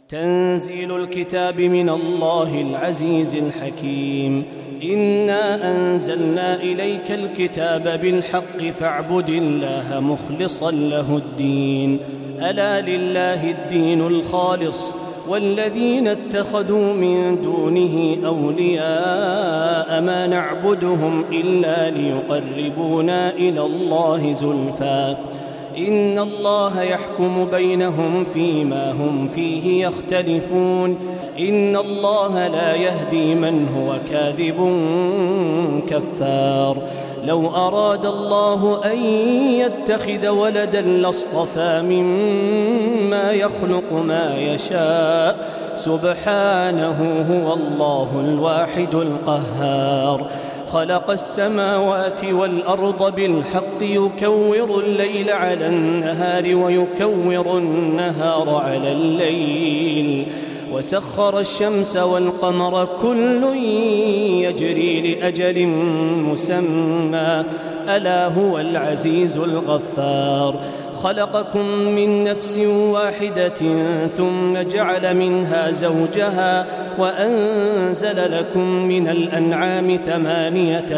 تنزيل الكتاب من الله العزيز الحكيم. إنا أنزلنا إليك الكتاب بالحق فاعبد الله مخلصا له الدين. ألا لله الدين الخالص والذين اتخذوا من دونه أولياء ما نعبدهم إلا ليقربونا إلى الله زلفى إن الله يحكم بينهم فيما هم فيه يختلفون. إن الله لا يهدي من هو كاذب كفار. لو أراد الله أن يتخذ ولدا لاصطفى مما يخلق ما يشاء سبحانه هو الله الواحد القهار. خلق السماوات والأرض بالحق يكور الليل على النهار ويكور النهار على الليل وسخر الشمس والقمر كل يجري لأجل مسمى ألا هو العزيز الغفار. خلقكم من نفس واحدة ثم جعل منها زوجها وأنزل لكم من الأنعام 8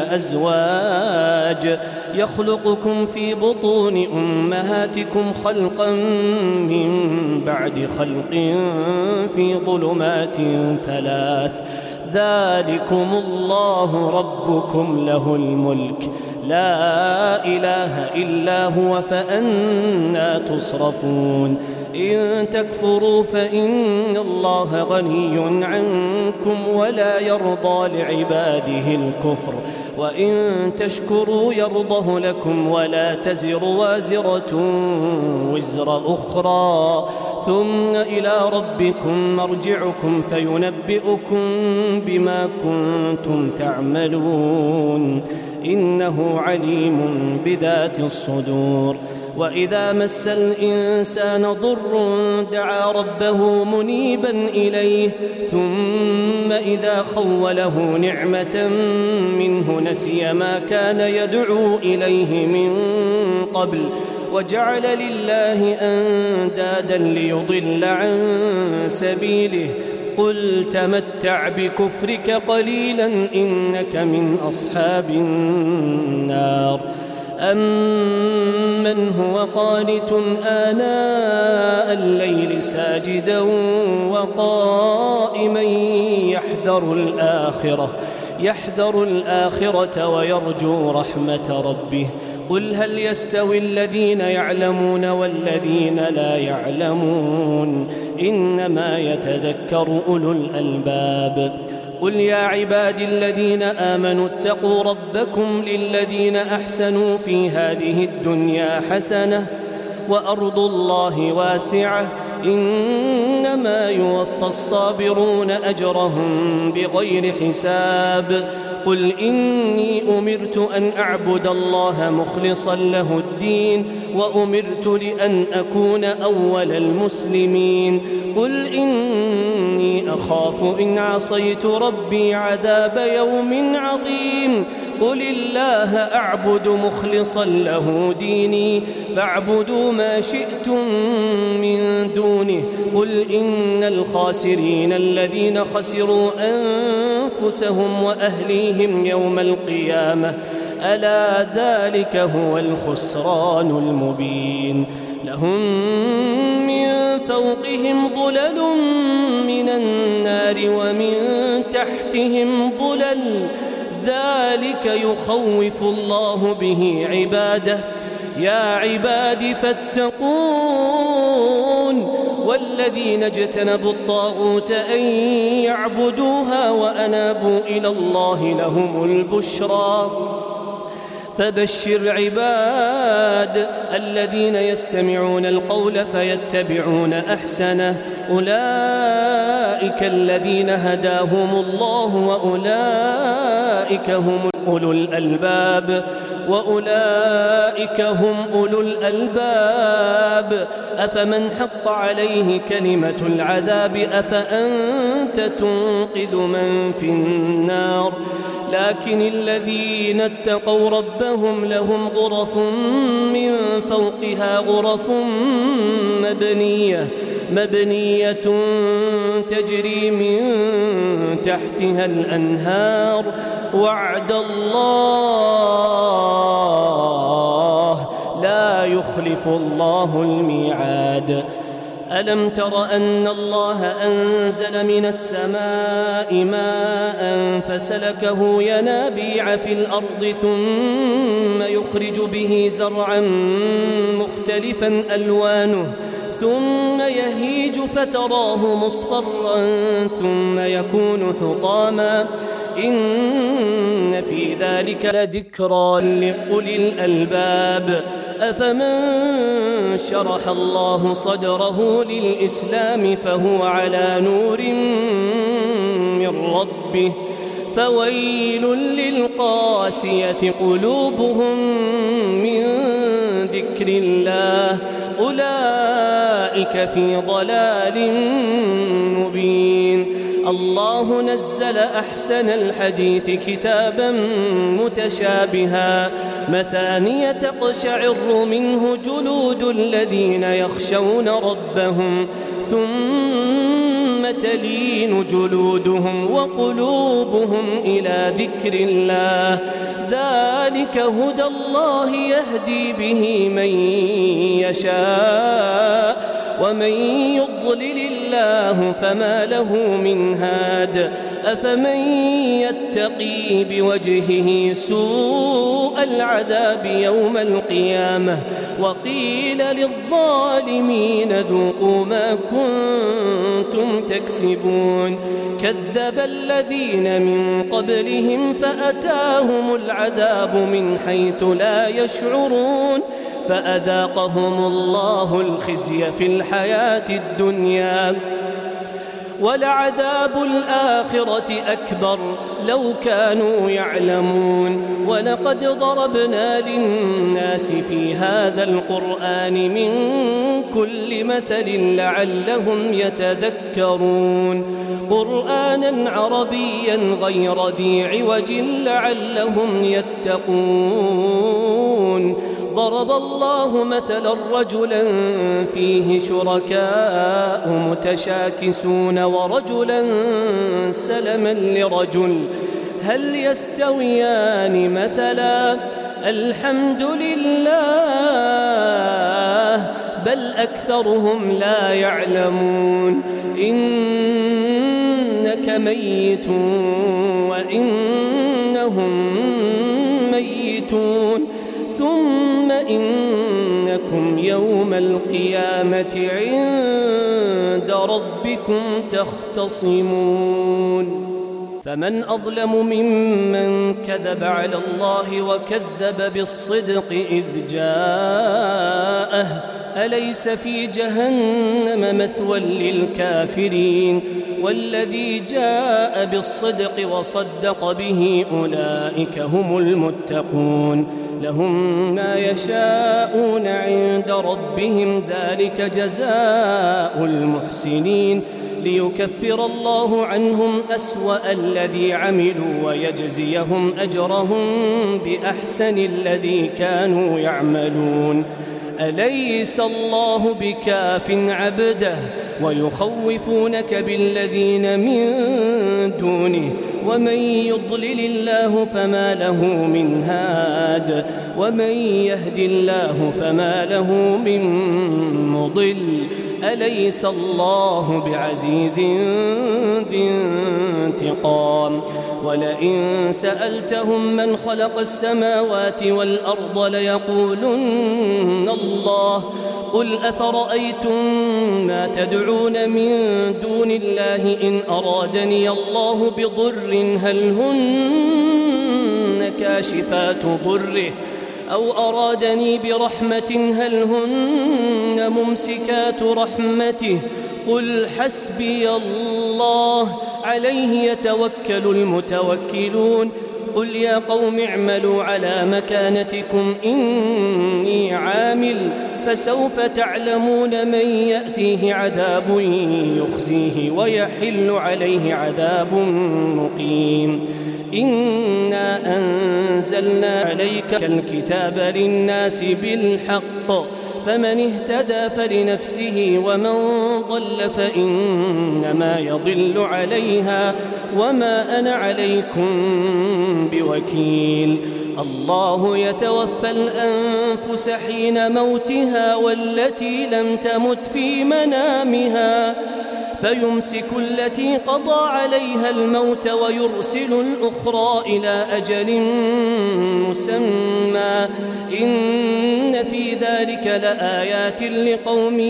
أزواج يخلقكم في بطون أمهاتكم خلقا من بعد خلق في ظلمات 3 ذلكم الله ربكم له الملك لا إله إلا هو فأنى تصرفون. إن تكفروا فإن الله غني عنكم ولا يرضى لعباده الكفر وإن تشكروا يرضه لكم ولا تزر وازرة وزر أخرى ثم إلى ربكم مرجعكم فينبئكم بما كنتم تعملون إنه عليم بذات الصدور. وإذا مس الإنسان ضر دعا ربه منيبا إليه ثم إذا خوله نعمة منه نسي ما كان يدعو إليه من قبل وجعل لله أندادا ليضل عن سبيله قل تمتع بكفرك قليلا إنك من أصحاب النار. أمن هو قانت آناء الليل ساجدا وقائما يحذر الآخرة ويرجو رحمة ربه قل هل يستوي الذين يعلمون والذين لا يعلمون إنما يتذكر أولو الألباب. قل يا عبادي الذين آمنوا اتقوا ربكم للذين أحسنوا في هذه الدنيا حسنة وأرض الله واسعة إنما يوفى الصابرون أجرهم بغير حساب. قل إني أمرت أن أعبد الله مخلصا له الدين وأمرت لأن أكون أول المسلمين. قل إني أخاف إن عصيت ربي عذاب يوم عظيم. قل الله أعبد مخلصا له ديني فاعبدوا ما شئتم من دونه. قل إن الخاسرين الذين خسروا أنفسهم وأهليهم يوم القيامة ألا ذلك هو الخسران المبين. لهم من فوقهم ظلل من النار ومن تحتهم ظلل ذلك يخوف الله به عباده. يا عباد فاتقون والذين اجتنبوا الطاغوت أن يعبدوها وأنابوا إلى الله لهم البشرى. فبشر عباد الذين يستمعون القول فيتبعون أحسنه أولئك الذين هداهم الله وأولئك هم أولو الألباب. أفمن حق عليه كلمة العذاب أفأنت تنقذ من في النار لكن الذين اتقوا ربهم لهم غرف من فوقها غرف مبنية تجري من تحتها الأنهار وعد الله لا يخلف الله الميعاد. ألم تر أن الله أنزل من السماء ماء فسلكه ينابيع في الأرض ثم يخرج به زرعا مختلفا ألوانه ثم يهيج فتراه مصفرا ثم يكون حطاما إن في ذلك لذكرى لأولي الألباب. أفمن شرح الله صدره للإسلام فهو على نور من ربه فويل للقاسية قلوبهم من ذكر الله أولئك في ضلال مبين. الله نزل أحسن الحديث كتابا متشابها مثانية تقشعر منه جلود الذين يخشون ربهم ثم تلين جلودهم وقلوبهم إلى ذكر الله ذلك هدى الله يهدي به من يشاء ومن يضلل الله فما له من هاد. أفمن يتقي بوجهه سوء العذاب يوم القيامة وقيل للظالمين ذوقوا ما كنتم تكسبون كذب الذين من قبلهم فأتاهم العذاب من حيث لا يشعرون فأذاقهم الله الخزي في الحياة الدنيا ولعذاب الآخرة أكبر لو كانوا يعلمون. ولقد ضربنا للناس في هذا القرآن من كل مثل لعلهم يتذكرون قرآنا عربيا غير ذي عوج لعلهم يتقون. ضرب الله مثلا رجلا فيه شركاء متشاكسون ورجلا سلما لرجل هل يستويان مثلا الحمد لله بل أكثرهم لا يعلمون. إنك ميت وإنهم ميتون ثم إنكم يوم القيامة عند ربكم تختصمون. فمن أظلم ممن كذب على الله وكذب بالصدق إذ جاءه أليس في جهنم مثوى للكافرين والذي جاء بالصدق وصدق به أولئك هم المتقون لهم ما يشاءون عند ربهم ذلك جزاء المحسنين ليكفر الله عنهم أسوأ الذي عملوا ويجزيهم أجرهم بأحسن الذي كانوا يعملون. أليس الله بكاف عبده ويخوفونك بالذين من دونه ومن يضلل الله فما له من هاد ومن يهد الله فما له من مضل. أليس الله بعزيز ذي انتقام. ولئن سألتهم من خلق السماوات والأرض ليقولن الله قل أفرأيتم ما تدعون من دون الله إن أرادني الله بضر هل هن كاشفات ضره أو أرادني برحمة هل هن ممسكات رحمته قل حسبي الله عليه يتوكل المتوكلون قل يا قوم اعملوا على مكانتكم إني عامل فسوف تعلمون من يأتيه عذاب يخزيه ويحل عليه عذاب مقيم إنا أنزلنا عليك الكتاب للناس بالحق فمن اهتدى فلنفسه ومن ضل فإنما يضل عليها وما أنا عليكم بوكيل الله يتوفى الأنفس حين موتها والتي لم تمت في منامها فيمسك التي قضى عليها الموت ويرسل الأخرى إلى أجل مسمى إن في ذلك لآيات لقوم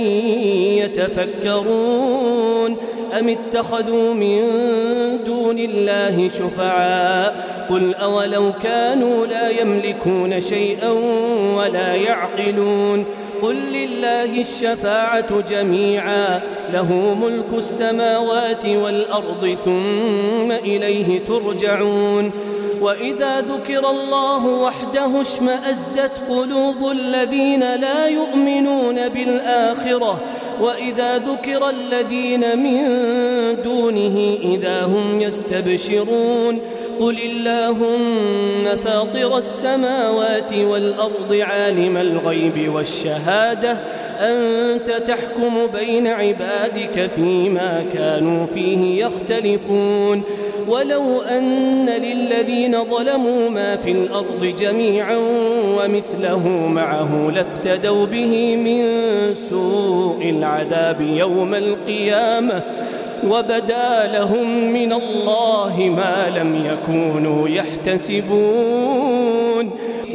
يتفكرون أم اتخذوا من دون الله شفعاء قل أولو كانوا لا يملكون شيئا ولا يعقلون قل لله الشفاعة جميعا له ملك السماوات والأرض ثم إليه ترجعون وإذا ذكر الله وحده اشمأزت قلوب الذين لا يؤمنون بالآخرة وإذا ذكر الذين من دونه إذا هم يستبشرون قل اللهم فاطر السماوات والأرض عالم الغيب والشهادة أنت تحكم بين عبادك فيما كانوا فيه يختلفون ولو أن للذين ظلموا ما في الأرض جميعا ومثله معه لافتدوا به من سوء العذاب يوم القيامة وبدا لهم من الله ما لم يكونوا يحتسبون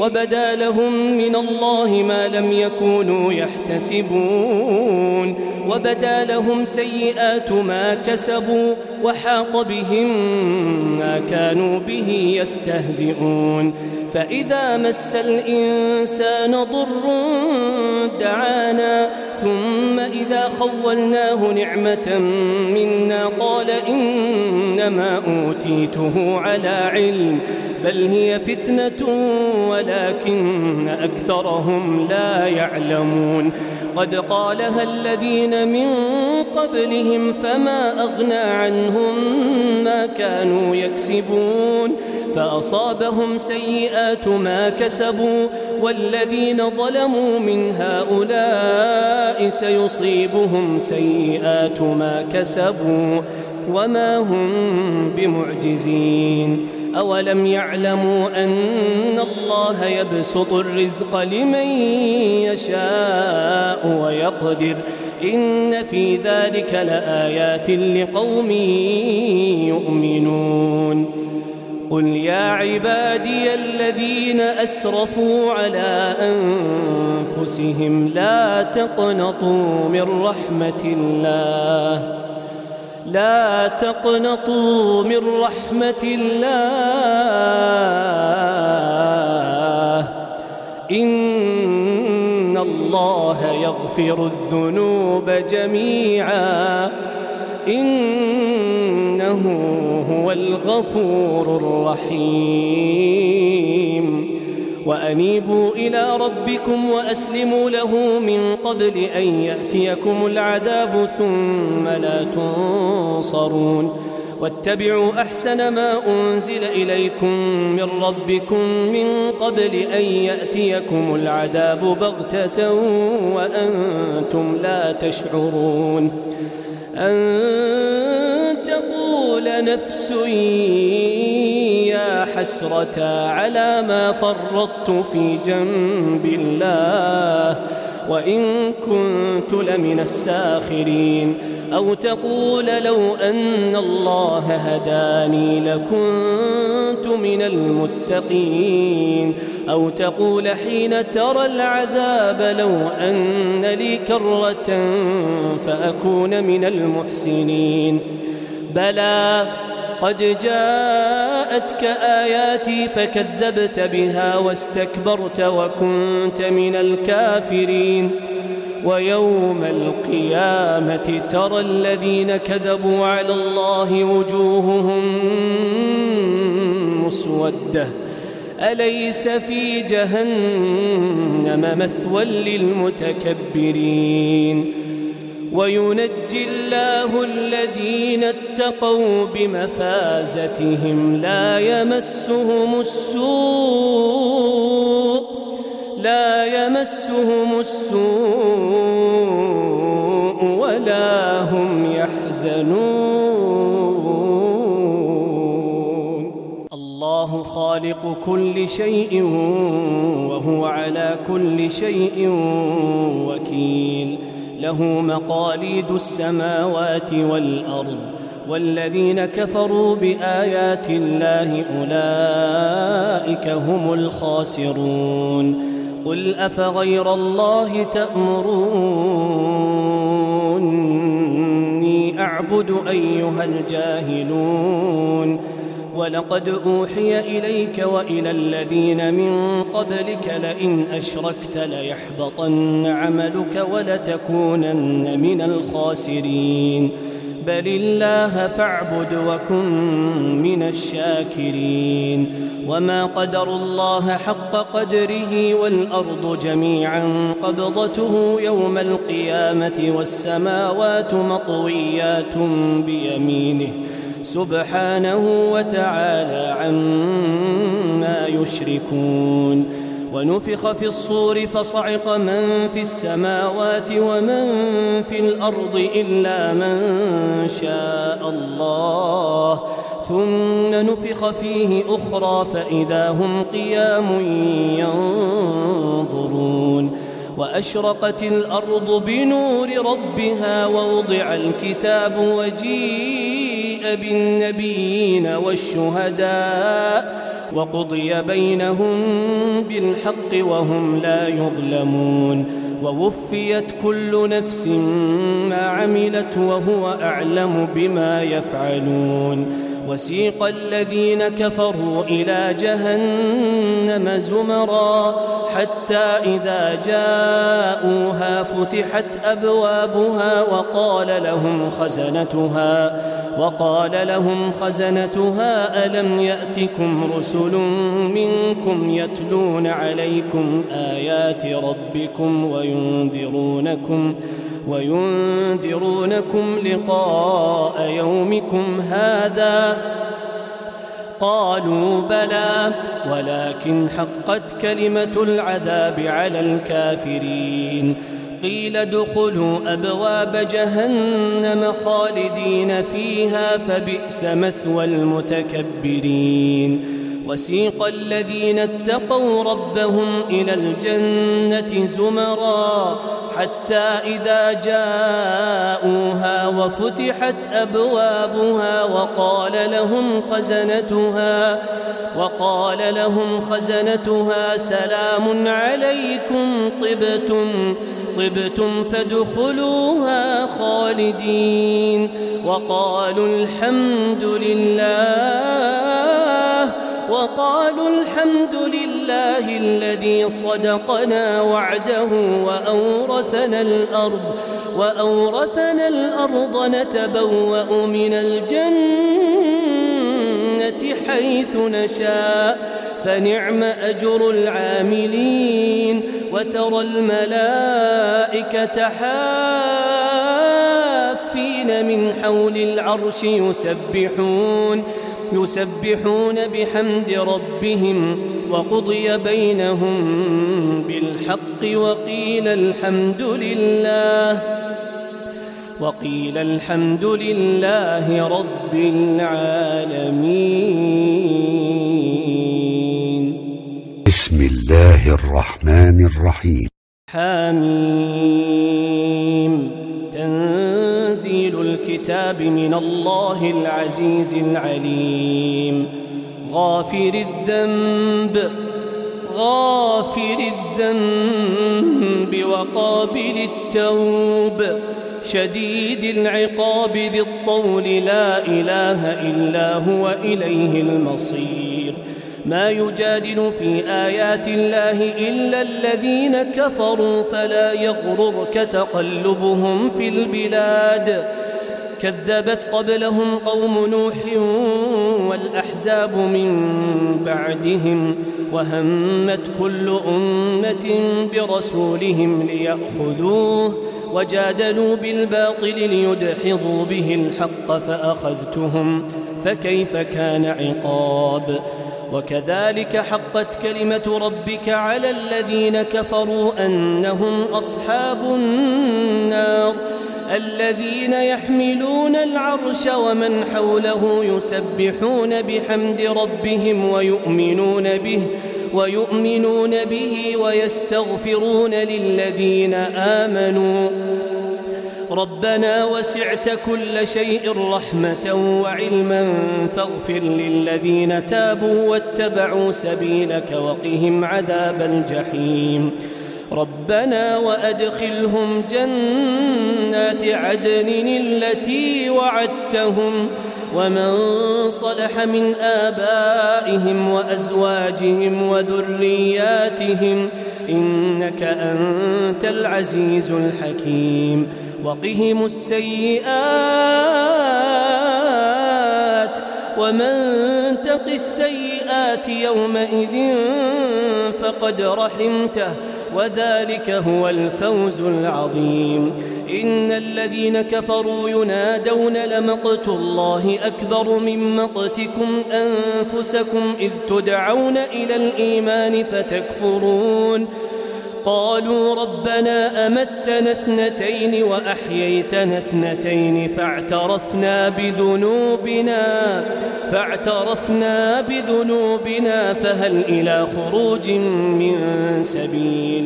وبدا لهم سيئات ما كسبوا وحاق بهم ما كانوا به يستهزئون فإذا مس الإنسان ضر دعانا ثم إذا خولناه نعمة منا قال إنما أوتيته على علم بل هي فتنة ولكن أكثرهم لا يعلمون قد قالها الذين من قبلهم فما أغنى عنهم ما كانوا يكسبون فأصابهم سيئات ما كسبوا والذين ظلموا من هؤلاء سيصيبهم سيئات ما كسبوا وما هم بمعجزين أولم يعلموا أن الله يبسط الرزق لمن يشاء ويقدر إن في ذلك لآيات لقوم يؤمنون قل يا عبادي الذين أسرفوا على أنفسهم لا تقنطوا من رحمة الله إن الله يغفر الذنوب جميعا إنه هو الغفور الرحيم وأنيبوا إلى ربكم وأسلموا له من قبل أن يأتيكم العذاب ثم لا تنصرون واتبعوا أحسن ما أنزل إليكم من ربكم من قبل أن يأتيكم العذاب بغتة وأنتم لا تشعرون أن تقول نفس يا حسرة على ما فرطت في جنب الله وإن كنت لمن الساخرين أو تقول لو أن الله هداني لكنت من المتقين أو تقول حين ترى العذاب لو أن لي كرة فأكون من المحسنين بلى قد جاءتك آياتي فكذبت بها واستكبرت وكنت من الكافرين ويوم القيامة ترى الذين كذبوا على الله وجوههم مسودة أليس في جهنم مثوى للمتكبرين وينجي الله الذين اتقوا بمفازتهم لا يمسهم السوء ولا هم يحزنون. الله خالق كل شيء وهو على كل شيء وكيل له مقاليد السماوات والأرض والذين كفروا بآيات الله أولئك هم الخاسرون. قل أفغير الله تأمروني أعبد أيها الجاهلون ولقد أوحي إليك وإلى الذين من قبلك لئن أشركت ليحبطن عملك ولتكونن من الخاسرين. بل الله فاعبد وكن من الشاكرين. وما قدروا الله حق قدره والأرض جميعا قبضته يوم القيامة والسماوات مطويات بيمينه سبحانه وتعالى عما يشركون. ونفخ في الصور فصعق من في السماوات ومن في الأرض إلا من شاء الله ثم نفخ فيه أخرى فإذا هم قيام ينظرون. وأشرقت الأرض بنور ربها ووضع الكتاب وجيء بالنبيين والشهداء وقضي بينهم بالحق وهم لا يظلمون. ووفيت كل نفس ما عملت وهو أعلم بما يفعلون. وسيق الذين كفروا إلى جهنم زمرا حتى إذا جاءوها فتحت أبوابها وقال لهم خزنتها ألم يأتكم رسل منكم يتلون عليكم آيات ربكم وينذرونكم لقاء يومكم هذا قالوا بلى ولكن حقت كلمة العذاب على الكافرين. قيل ادخلوا أبواب جهنم خالدين فيها فبئس مثوى المتكبرين. وسيق الذين اتقوا ربهم إلى الجنة زمرا حتى إذا جاءوها وفتحت أبوابها وقال لهم خزنتها سلام عليكم طبتم فادخلوها خالدين. وقالوا الحمد لله الذي صدقنا وعده وأورثنا الأرض نتبوأ من الجنة حيث نشاء فنعم أجر العاملين. وترى الملائكة حافين من حول العرش يسبحون بحمد ربهم وقضي بينهم بالحق وقيل الحمد لله رب العالمين. بسم الله الرحمن الرحيم. حميم. تنزيل الكتاب من الله العزيز العليم. غافر الذنب وقابل التوب شديد العقاب ذي الطول لا إله إلا هو إليه المصير. ما يجادل في آيات الله إلا الذين كفروا فلا يغررك تقلبهم في البلاد كذبت قبلهم قوم نوح والأحزاب من بعدهم وهمت كل أمة برسولهم ليأخذوه وجادلوا بالباطل ليدحضوا به الحق فأخذتهم فكيف كان عقاب وكذلك حقت كلمة ربك على الذين كفروا أنهم أصحاب النار الذين يحملون العرش ومن حوله يسبحون بحمد ربهم ويؤمنون به ويستغفرون للذين آمنوا ربنا وسعت كل شيء رحمة وعلما فاغفر للذين تابوا واتبعوا سبيلك وقهم عذاب الجحيم ربنا وأدخلهم جنات عدن التي وعدتهم ومن صلح من آبائهم وأزواجهم وذرياتهم إنك أنت العزيز الحكيم وقهم السيئات ومن تق السيئات يومئذ فقد رحمته وذلك هو الفوز العظيم إن الذين كفروا ينادون لمقت الله أكبر من مقتكم أنفسكم إذ تدعون إلى الإيمان فتكفرون قالوا ربنا أمتنا اثنتين وأحييتنا اثنتين فاعترفنا بذنوبنا فهل إلى خروج من سبيل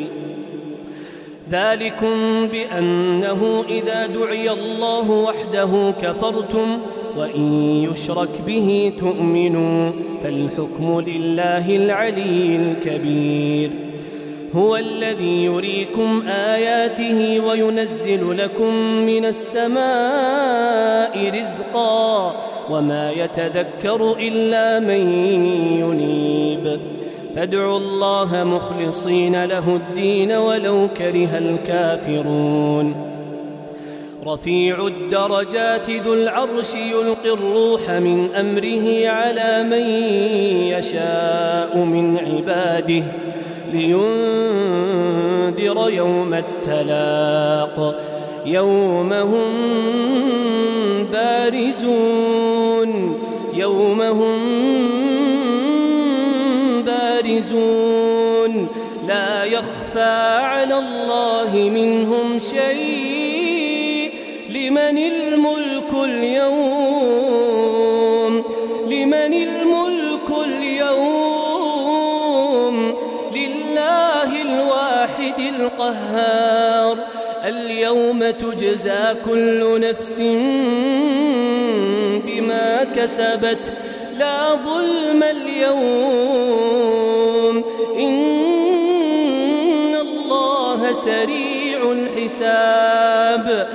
ذلكم بأنه إذا دعي الله وحده كفرتم وإن يشرك به تؤمنوا فالحكم لله العلي الكبير هو الذي يريكم آياته وينزل لكم من السماء رزقا وما يتذكر إلا من ينيب فادعوا الله مخلصين له الدين ولو كره الكافرون رفيع الدرجات ذو العرش يلقي الروح من أمره على من يشاء من عباده لينذر يوم التلاق يوم هم بارزون لا يخفى على الله منهم شيء لمن الملك اليوم لله الواحد القهار اليوم تجزى كل نفس بما كسبت لا ظلم اليوم إن الله سريع الحساب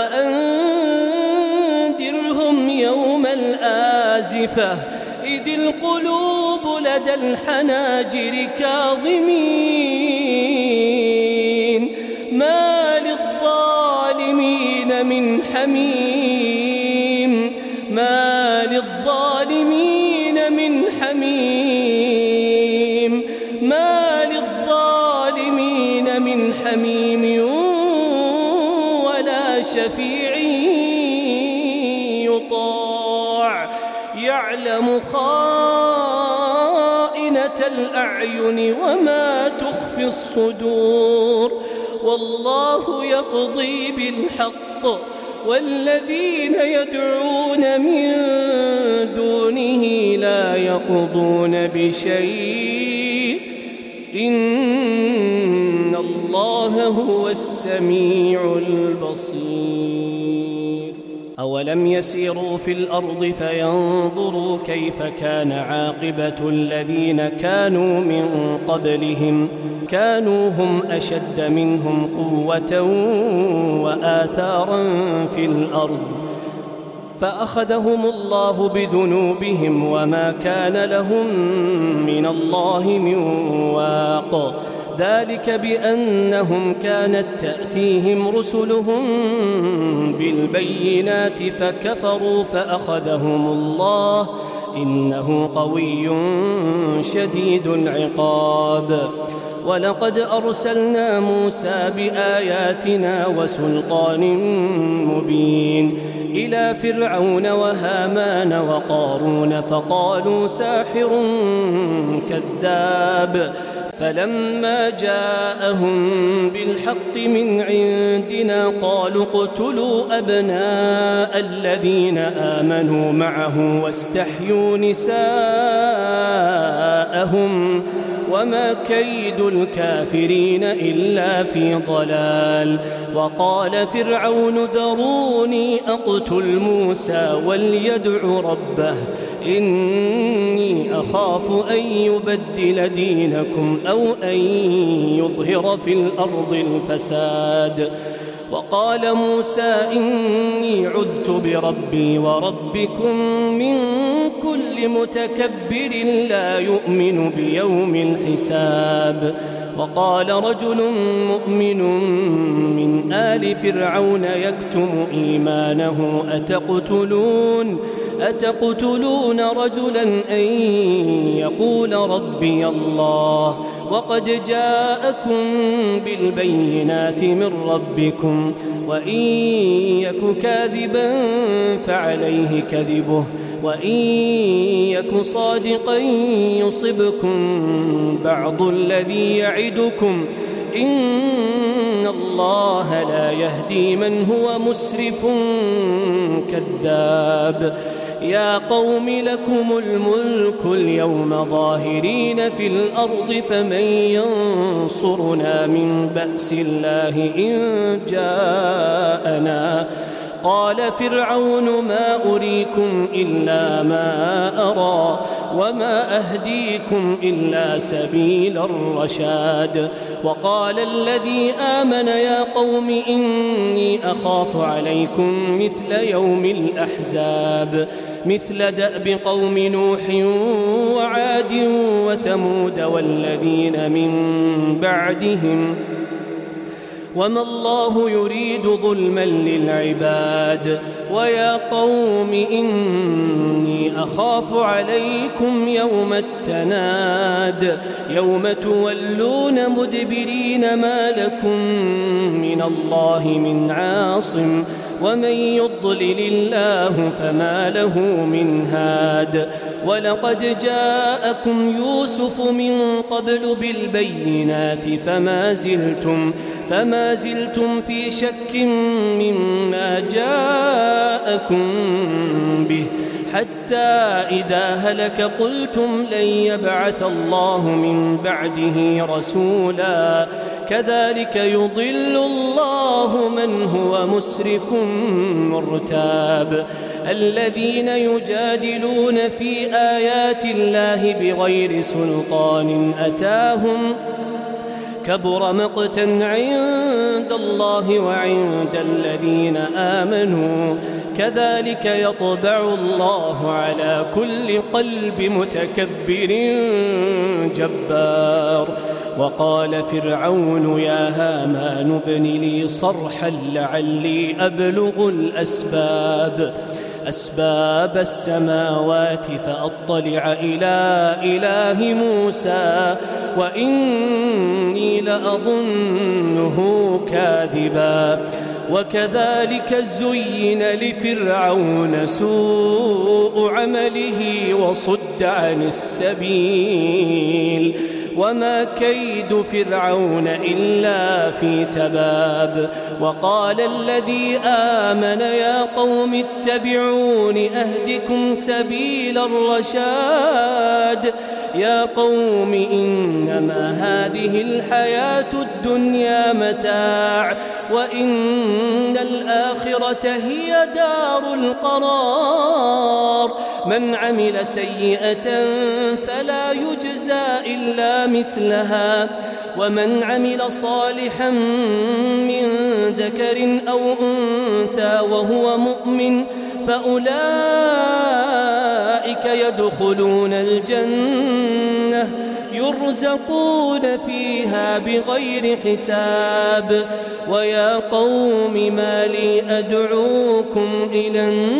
وأنذرهم يوم الآزفة إذ القلوب لدى الحناجر كاظمين ما للظالمين من حميم ولا شفيع يطاع يعلم خائنة الأعين وما تخفي الصدور والله يقضي بالحق والذين يدعون من دونه لا يقضون بشيء إن الله هو السميع البصير أولم يسيروا في الأرض فينظروا كيف كان عاقبة الذين كانوا من قبلهم كانوا هم أشد منهم قوة وآثارا في الأرض فأخذهم الله بذنوبهم وما كان لهم من الله من واق ذلك بأنهم كانت تأتيهم رسلهم بالبينات فكفروا فأخذهم الله إنه قوي شديد العقاب. ولقد أرسلنا موسى بآياتنا وسلطان مبين إلى فرعون وهامان وقارون فقالوا ساحر كذاب، فلما جاءهم بالحق من عندنا قالوا اقتلوا أبناء الذين آمنوا معه واستحيوا نساءهم وما كيد الكافرين إلا في ضلال. وقال فرعون ذروني أقتل موسى وليدع ربه إني أخاف أن يبدل دينكم أو أن يظهر في الأرض الفساد. وقال موسى إني عذت بربي وربكم من كل متكبر لا يؤمن بيوم الحساب. وقال رجل مؤمن من آل فرعون يكتم إيمانه أتقتلون رجلا أن يقول ربي الله وقد جاءكم بالبينات من ربكم وإن يك كاذبا فعليه كذبه وإن يك صادقا يصبكم بعض الذي يعدكم إن الله لا يهدي من هو مسرف كذاب. يا قوم لكم الملك اليوم ظاهرين في الأرض فمن ينصرنا من بأس الله إن جاءنا. قال فرعون ما أريكم إلا ما أرى وما أهديكم إلا سبيل الرشاد. وقال الذي آمن يا قوم إني أخاف عليكم مثل يوم الأحزاب مثل دأب قوم نوح وعاد وثمود والذين من بعدهم وما الله يريد ظلما للعباد. ويا قوم إني أخاف عليكم يوم التناد يوم تولون مدبرين ما لكم من الله من عاصم ومن يضلل الله فما له من هاد. ولقد جاءكم يوسف من قبل بالبينات فما زلتم في شك مما جاءكم به حتى إذا هلك قلتم لن يبعث الله من بعده رسولا كذلك يضل الله من هو مسرف مرتاب. الذين يجادلون في آيات الله بغير سلطان أتاهم كبر مقتا عند الله وعند الذين آمنوا كذلك يطبع الله على كل قلب متكبر جبار. وقال فرعون يا هامان ابن لي صرحا لعلي أبلغ أسباب السماوات فأطلع إلى إله موسى وإني لأظنه كاذبا. وكذلك زين لفرعون سوء عمله وصد عن السبيل وما كيد فرعون إلا في تباب. وقال الذي آمن يا قوم اتبعون أهدكم سبيل الرشاد. يا قوم إنما هذه الحياة الدنيا متاع وإن الآخرة هي دار القرار. من عمل سيئة فلا يجزى إلا مثلها ومن عمل صالحا من ذكر أو أنثى وهو مؤمن فأولئك يدخلون الجنة يرزقون فيها بغير حساب. ويا قوم ما لي أدعوكم إلى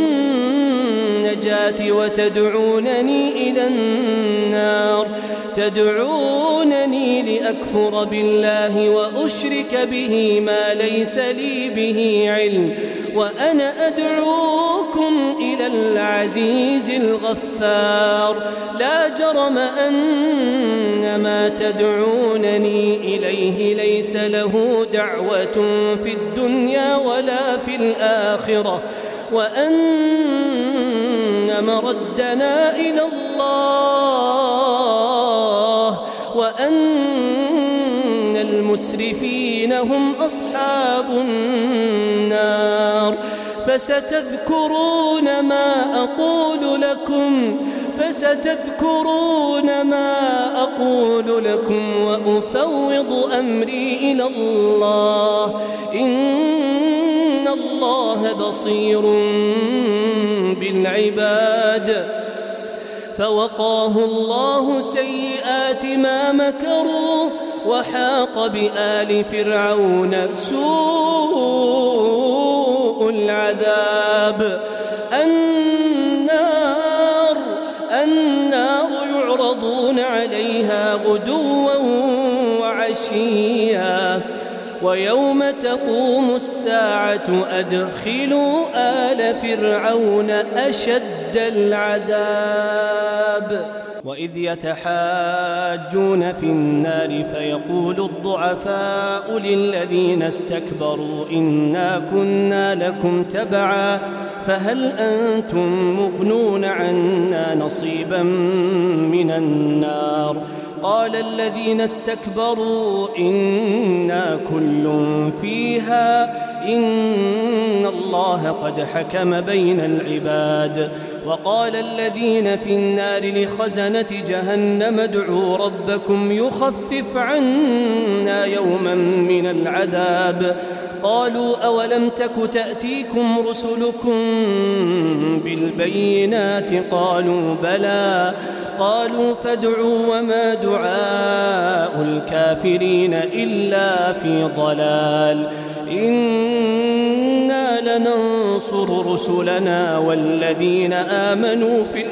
النجاة وتدعونني إلى النار، تدعونني لأكفر بالله وأشرك به ما ليس لي به علم، وأنا أدعوكم إلى العزيز الغفار. لا جرم أن ما تدعونني إليه ليس له دعوة في الدنيا ولا في الآخرة، وأن مردنا إلى الله، وأن المسرفين هم أصحاب النار. فستذكرون ما أقول لكم وأفوض أمري إلى الله، إن الله بصير بالعباد. فوقاه الله سيئات ما مكروا، وحاق بآل فرعون سوء العذاب. النار يعرضون عليها غدوا وعشيا، ويوم تقوم الساعة أدخلوا آل فرعون أشد العذاب. وإذ يتحاجون في النار فيقول الضعفاء للذين استكبروا إنا كنا لكم تبعا فهل أنتم مغنون عنا نصيبا من النار؟ قال الذين استكبروا إنا كل فيها إن الله قد حكم بين العباد. وقال الذين في النار لخزنة جهنم ادعوا ربكم يخفف عنا يوما من العذاب. قالوا أولم تك تأتيكم رسلكم بالبينات؟ قالوا بلى. قالوا فادعوا وما دعاء الكافرين إلا في ضلال. إنا لننصر رسلنا والذين آمنوا في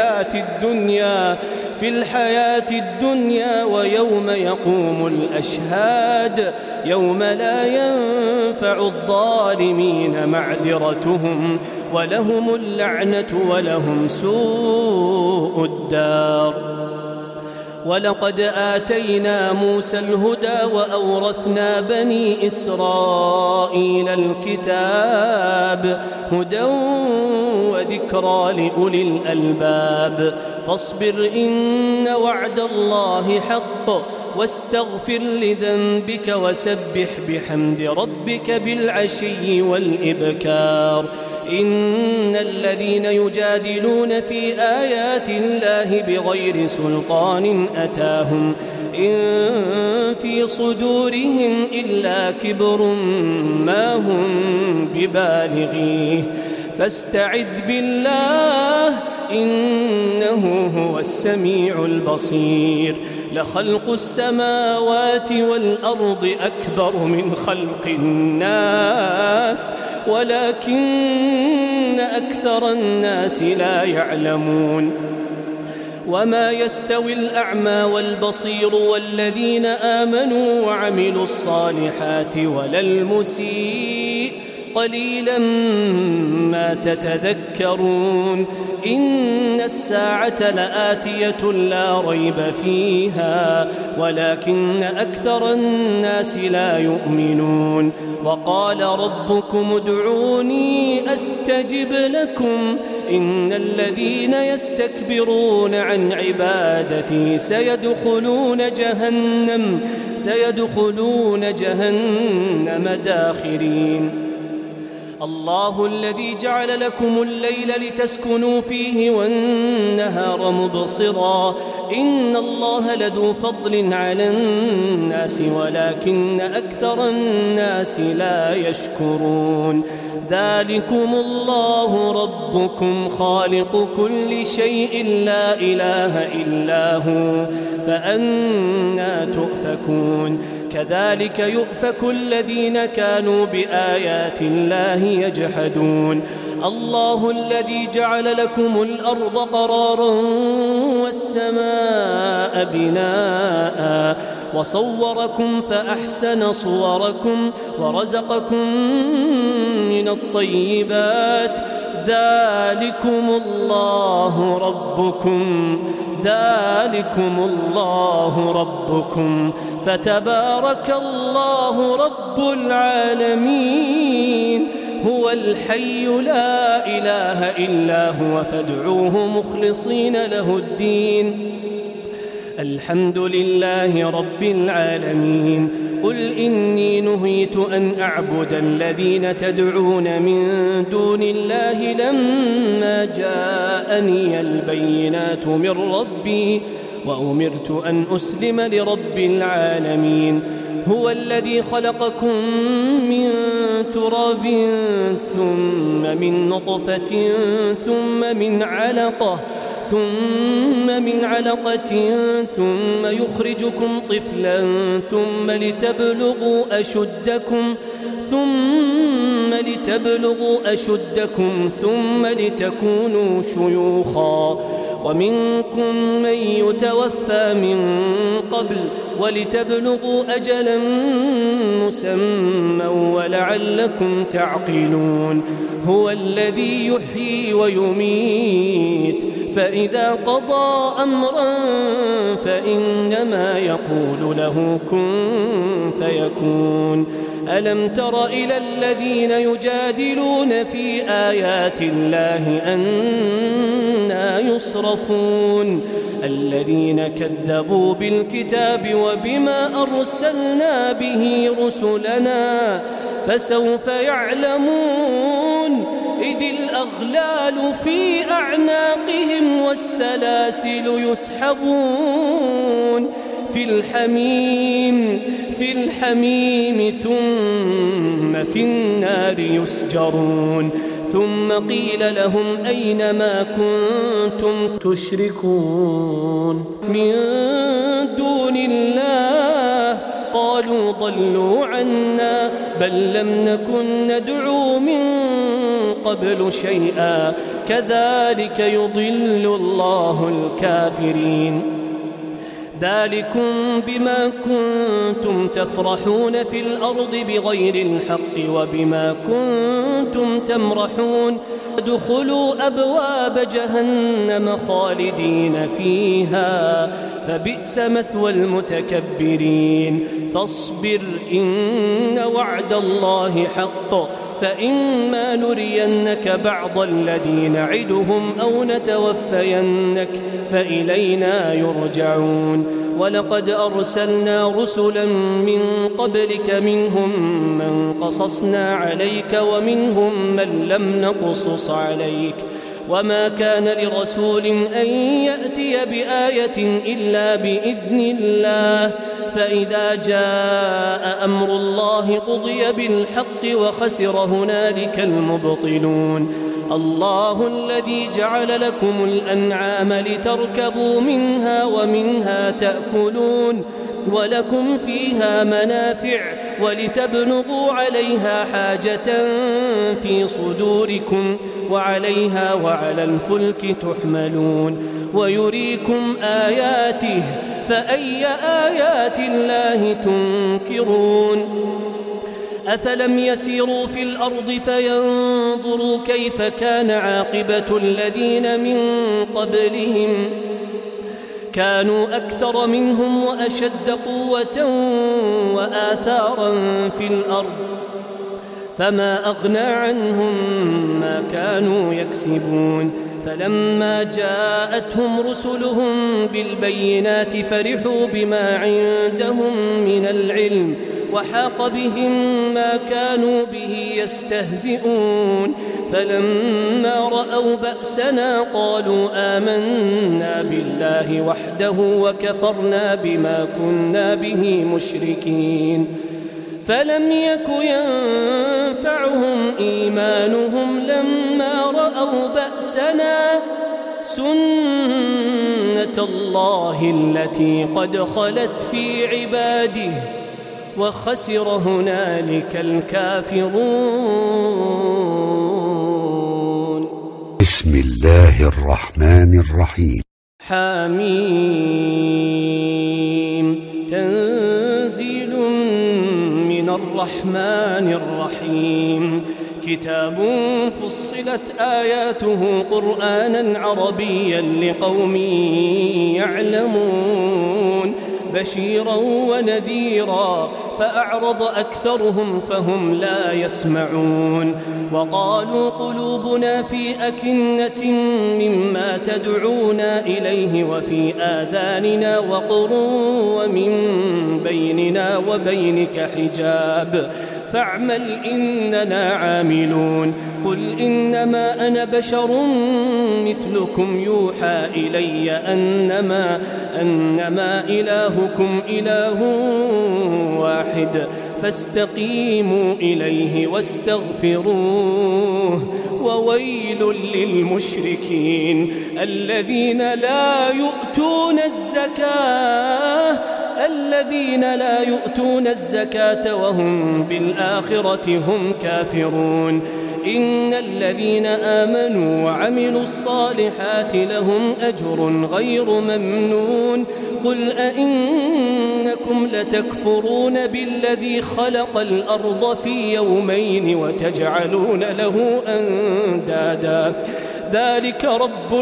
الحياة الدنيا ويوم يقوم الأشهاد يوم لا ينفع الظالمين معذرتهم ولهم اللعنة ولهم سوء الدار. ولقد آتينا موسى الهدى وأورثنا بني إسرائيل الكتاب هدى وذكرى لأولي الألباب. فاصبر إن وعد الله حق واستغفر لذنبك وسبح بحمد ربك بالعشي والإبكار. إن الذين يجادلون في آيات الله بغير سلطان أتاهم إن في صدورهم إلا كبر ما هم ببالغيه فاستعذ بالله إنه هو السميع البصير. لخلق السماوات والأرض أكبر من خلق الناس ولكن أكثر الناس لا يعلمون. وما يستوي الأعمى والبصير والذين آمنوا وعملوا الصالحات ولا المسيء قليلا ما تتذكرون. إن الساعة لآتية لا ريب فيها ولكن أكثر الناس لا يؤمنون. وقال ربكم ادعوني أستجب لكم إن الذين يستكبرون عن عبادتي سيدخلون جهنم داخرين. الله الذي جعل لكم الليل لتسكنوا فيه والنهار مبصرا إن الله لذو فضل على الناس ولكن أكثر الناس لا يشكرون. ذلكم الله ربكم خالق كل شيء لا إله إلا هو فأنى تؤفكون كذلك يؤفك الذين كانوا بآيات الله يجحدون الله الذي جعل لكم الأرض قرارا والسماء بناء وصوركم فأحسن صوركم ورزقكم من الطيبات ذلكم الله ربكم فتبارك الله رب العالمين هو الحي لا إله إلا هو فادعوه مخلصين له الدين الحمد لله رب العالمين قل إني نهيت أن أعبد الذين تدعون من دون الله لما جاءني البينات من ربي وأمرت أن أسلم لرب العالمين هو الذي خلقكم من تراب ثم من نطفة ثم من علقة ثم يخرجكم طفلا ثم لتبلغوا أشدكم ثم لتكونوا شيوخا ومنكم من يتوفى من قبل ولتبلغوا أجلا مسمى ولعلكم تعقلون هو الذي يحيي ويميت فإذا قضى أمرا فإنما يقول له كن فيكون ألم تر إلى الذين يجادلون في آيات الله أنى يصرفون الذين كذبوا بالكتاب وبما أرسلنا به رسلنا فسوف يعلمون إذ الأغلال في أعناقهم والسلاسل يسحبون في الحميم ثم في النار يسجرون ثم قيل لهم أين ما كنتم تشركون من دون الله قالوا ضلوا عنا بل لم نكن ندعو من قبل شيئا كذلك يضل الله الكافرين ذلكم بما كنتم تفرحون في الأرض بغير الحق وبما كنتم تمرحون ادخلوا أبواب جهنم خالدين فيها فبئس مثوى المتكبرين فاصبر إن وعد الله حق فإما نرينك بعض الذي نعدهم أو نتوفينك فإلينا يرجعون ولقد أرسلنا رسلا من قبلك منهم من قصصنا عليك ومنهم من لم نقصص عليك وما كان لرسول أن يأتي بآية إلا بإذن الله فإذا جاء أمر الله قضي بالحق وخسر هنالك المبطلون الله الذي جعل لكم الأنعام لتركبوا منها ومنها تأكلون ولكم فيها منافع ولتبلغوا عليها حاجة في صدوركم وعليها وعلى الفلك تحملون ويريكم آياته فأي آيات الله تنكرون أفلم يسيروا في الأرض فينظروا كيف كان عاقبة الذين من قبلهم كانوا أكثر منهم وأشد قوة وآثارا في الأرض فما أغنى عنهم ما كانوا يكسبون فلما جاءتهم رسلهم بالبينات فرحوا بما عندهم من العلم وحاق بهم ما كانوا به يستهزئون فلما رأوا بأسنا قالوا آمنا بالله وحده وكفرنا بما كنا به مشركين فلم يك ينفعهم إيمانهم لما رأوا بأسنا سنة الله التي قد خلت في عباده وخسر هنالك الكافرون. بسم الله الرحمن الرحيم. حميم. تنزيل من الرحمن الرحيم. كتاب فصلت آياته قرآنا عربيا لقوم يعلمون بشيرا ونذيرا فأعرض أكثرهم فهم لا يسمعون. وقالوا قلوبنا في أكنة مما تدعونا إليه وفي آذاننا وقر ومن بيننا وبينك حجاب فاعمل إننا عاملون. قل إنما أنا بشر مثلكم يوحى إلي أنما إلهكم إله واحد فاستقيموا إليه واستغفروه. وويل للمشركين الذين لا يؤتون الزكاة وهم بالآخرة هم كافرون. إن الذين آمنوا وعملوا الصالحات لهم أجر غير ممنون. قل أئنكم لتكفرون بالذي خلق الأرض في يومين وتجعلون له أندادا ذلك رب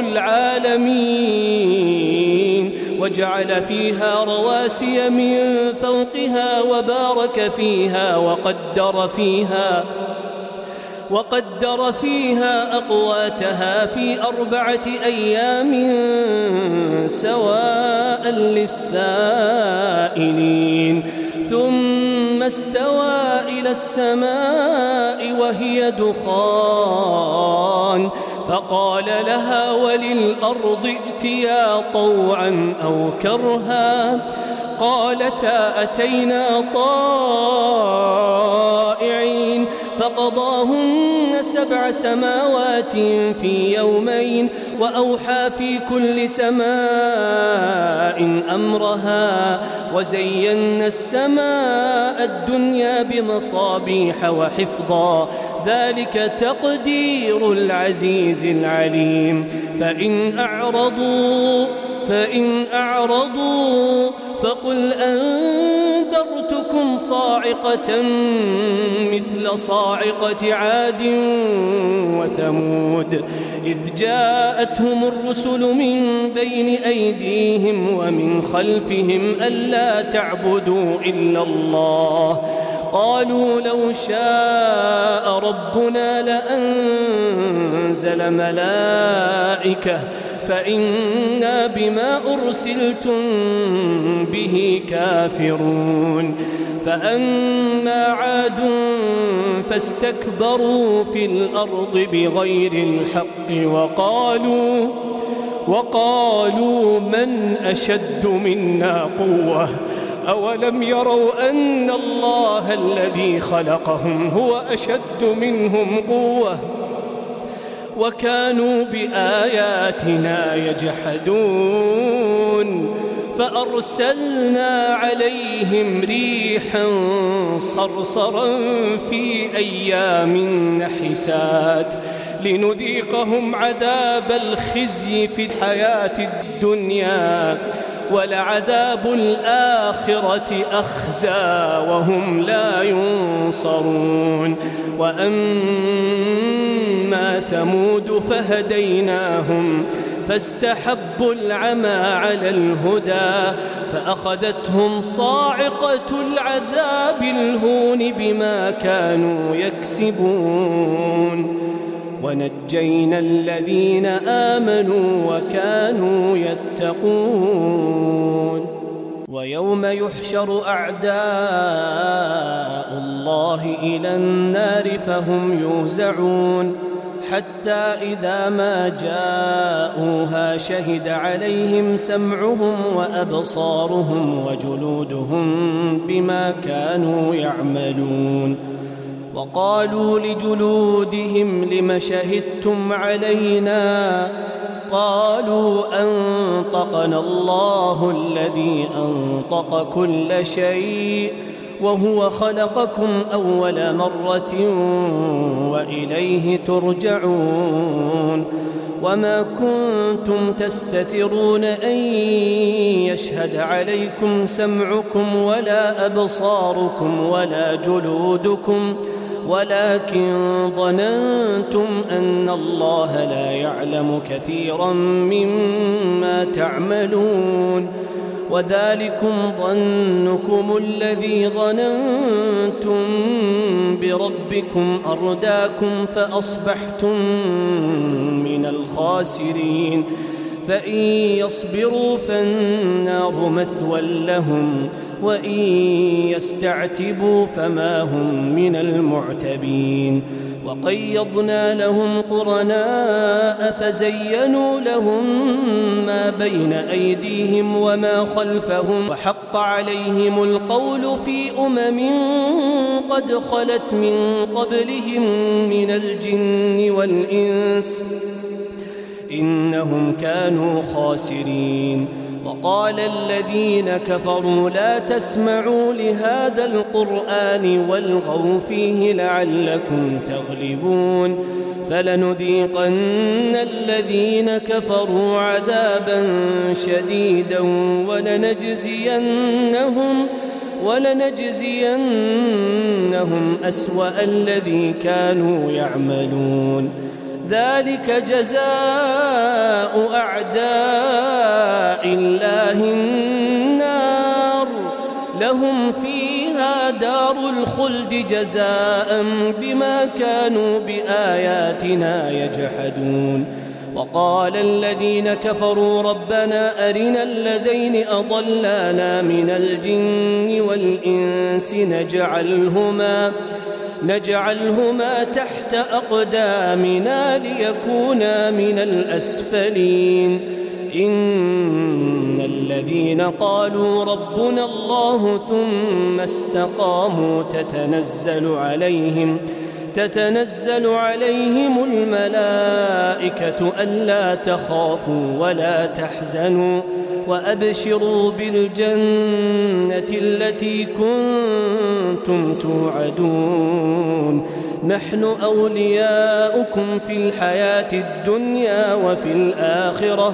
العالمين وجعل فيها رواسي من فوقها وبارك فيها وقدر فيها أقواتها في 4 أيام سواء للسائلين. ثم استوى إلى السماء وهي دخان فقال لها وللأرض ائتيا طوعا أو كرها قالتا أتينا طائعين. فقضاهن 7 سماوات في يومين وأوحى في كل سماء أمرها وزينا السماء الدنيا بمصابيح وحفظا ذلك تقدير العزيز العليم. فإن أعرضوا فقل أنذرتكم صاعقة مثل صاعقة عاد وثمود إذ جاءتهم الرسل من بين أيديهم ومن خلفهم ألا تعبدوا إلا الله قالوا لو شاء ربنا لأنزل ملائكة فإنا بما أرسلتم به كافرون. فأما عاد فاستكبروا في الأرض بغير الحق وقالوا من أشد منا قوة أولم يروا أن الله الذي خلقهم هو أشد منهم قوة وكانوا بآياتنا يجحدون. فأرسلنا عليهم ريحا صرصرا في أيام نحسات لنذيقهم عذاب الخزي في الحياة الدنيا ولعذاب الآخرة أخزى وهم لا ينصرون. وأما ثمود فهديناهم فاستحبوا العمى على الهدى فأخذتهم صاعقة العذاب الهون بما كانوا يكسبون. ونجينا الذين آمنوا وكانوا يتقون. ويوم يحشر أعداء الله إلى النار فهم يوزعون حتى إذا ما جاءوها شهد عليهم سمعهم وأبصارهم وجلودهم بما كانوا يعملون. وقالوا لجلودهم لم شهدتم علينا؟ قالوا أنطقنا الله الذي أنطق كل شيء وهو خلقكم أول مرة وإليه ترجعون. وما كنتم تستترون أن يشهد عليكم سمعكم ولا أبصاركم ولا جلودكم ولكن ظننتم أن الله لا يعلم كثيرا مما تعملون. وذلكم ظنكم الذي ظننتم بربكم أرداكم فأصبحتم من الخاسرين. فإن يصبروا فالنار مثوى لهم وإن يستعتبوا فما هم من المعتبين. وقيضنا لهم قرناء فزينوا لهم ما بين أيديهم وما خلفهم وحق عليهم القول في قد خلت من قبلهم من الجن والإنس إنهم كانوا خاسرين. وقال الذين كفروا لا تسمعوا لهذا القرآن والغوا فيه لعلكم تغلبون. فلنذيقن الذين كفروا عذابا شديدا ولنجزينهم أسوأ الذي كانوا يعملون. ذلك جزاء أعداء الله النار لهم فيها دار الخلد جزاء بما كانوا بآياتنا يجحدون. وقال الذين كفروا ربنا أرنا الذين أضلانا من الجن والإنس نجعلهما تحت أقدامنا ليكونا من الأسفلين. إن الذين قالوا ربنا الله ثم استقاموا تتنزل عليهم الملائكة ألا تخافوا ولا تحزنوا وأبشروا بالجنة التي كنتم توعدون. نحن أولياؤكم في الحياة الدنيا وفي الآخرة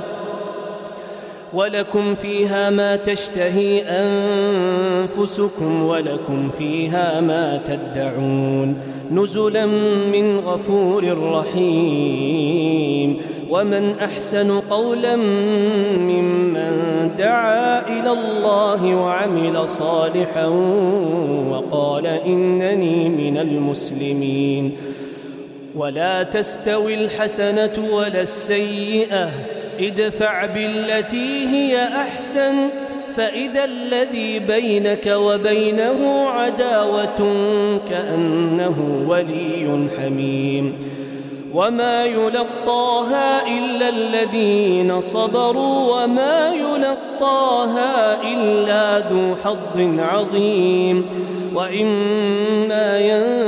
ولكم فيها ما تشتهي أنفسكم ولكم فيها ما تدعون نزلا من غفور رحيم. ومن أحسن قولا ممن دعا إلى الله وعمل صالحا وقال إنني من المسلمين. ولا تستوي الحسنة ولا السيئة ادفع بالتي هي أحسن فإذا الذي بينك وبينه عداوة كأنه ولي حميم. وما يلقاها إلا الذين صبروا وما يلقاها إلا ذو حظ عظيم. وإما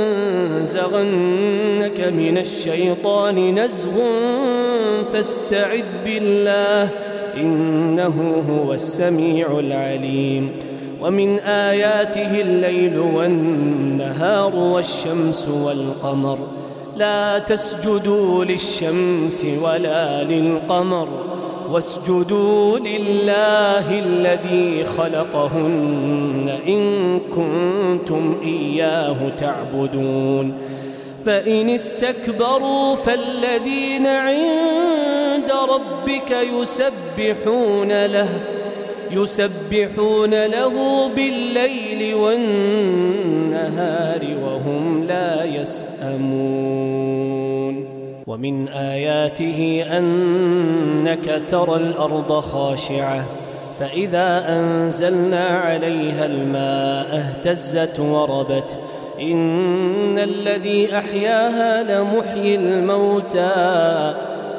ينزغنك من الشيطان نزغ فاستعذ بالله إنه هو السميع العليم. ومن آياته الليل والنهار والشمس والقمر لا تسجدوا للشمس ولا للقمر واسجدوا لله الذي خلقهن إن كنتم إياه تعبدون. فإن استكبروا فالذين عند ربك يسبحون له بالليل والنهار وهم لا يسأمون. ومن آياته أنك ترى الأرض خاشعة فإذا أنزلنا عليها الماء اهتزت وربت إن الذي أحياها لمحيي الموتى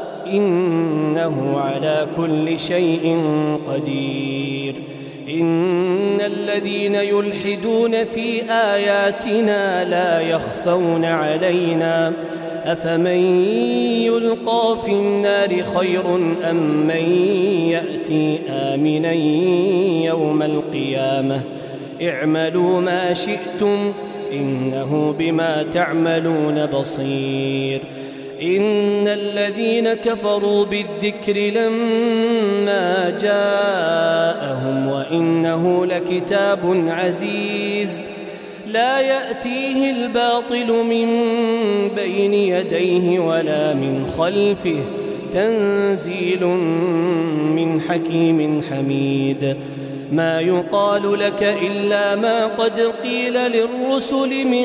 إنه على كل شيء قدير إن الذين يلحدون في آياتنا لا يخفون علينا أفمن يلقى في النار خير أم من يأتي آمنا يوم القيامة اعملوا ما شئتم إنه بما تعملون بصير إن الذين كفروا بالذكر لما جاءهم وإنه لكتاب عزيز لا يأتيه الباطل من بين يديه ولا من خلفه تنزيل من حكيم حميد ما يقال لك إلا ما قد قيل للرسل من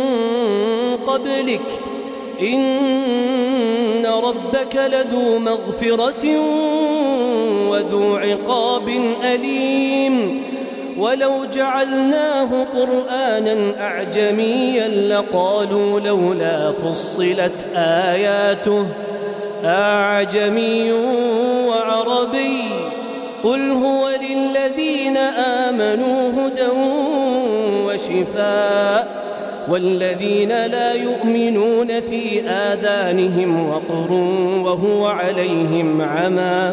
قبلك إن ربك لذو مغفرة وذو عقاب أليم ولو جعلناه قرآنا أعجميا لقالوا لولا فصلت آياته أعجمي وعربي قل هو للذين آمنوا هدى وشفاء والذين لا يؤمنون في آذانهم وقر وهو عليهم عمى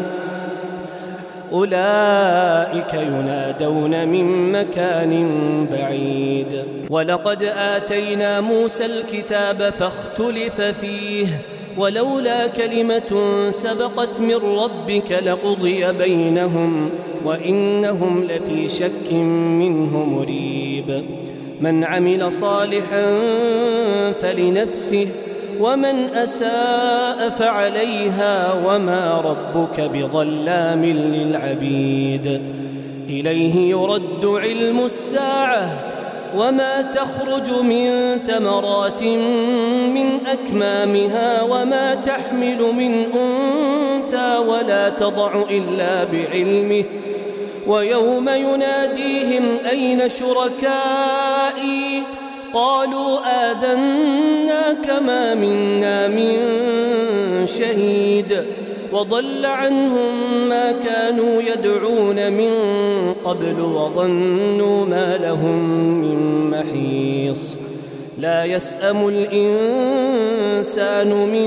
أولئك ينادون من مكان بعيد ولقد آتينا موسى الكتاب فاختلف فيه ولولا كلمة سبقت من ربك لقضي بينهم وإنهم لفي شك منه مريب من عمل صالحا فلنفسه ومن أساء فعليها وما ربك بظلام للعبيد إليه يرد علم الساعة وما تخرج من ثمرات من أكمامها وما تحمل من أنثى ولا تضع إلا بعلمه ويوم يناديهم أين شركائي قالوا آذناك ما منا من شهيد وضل عنهم ما كانوا يدعون من قبل وظنوا ما لهم من محيص لا يسأم الإنسان من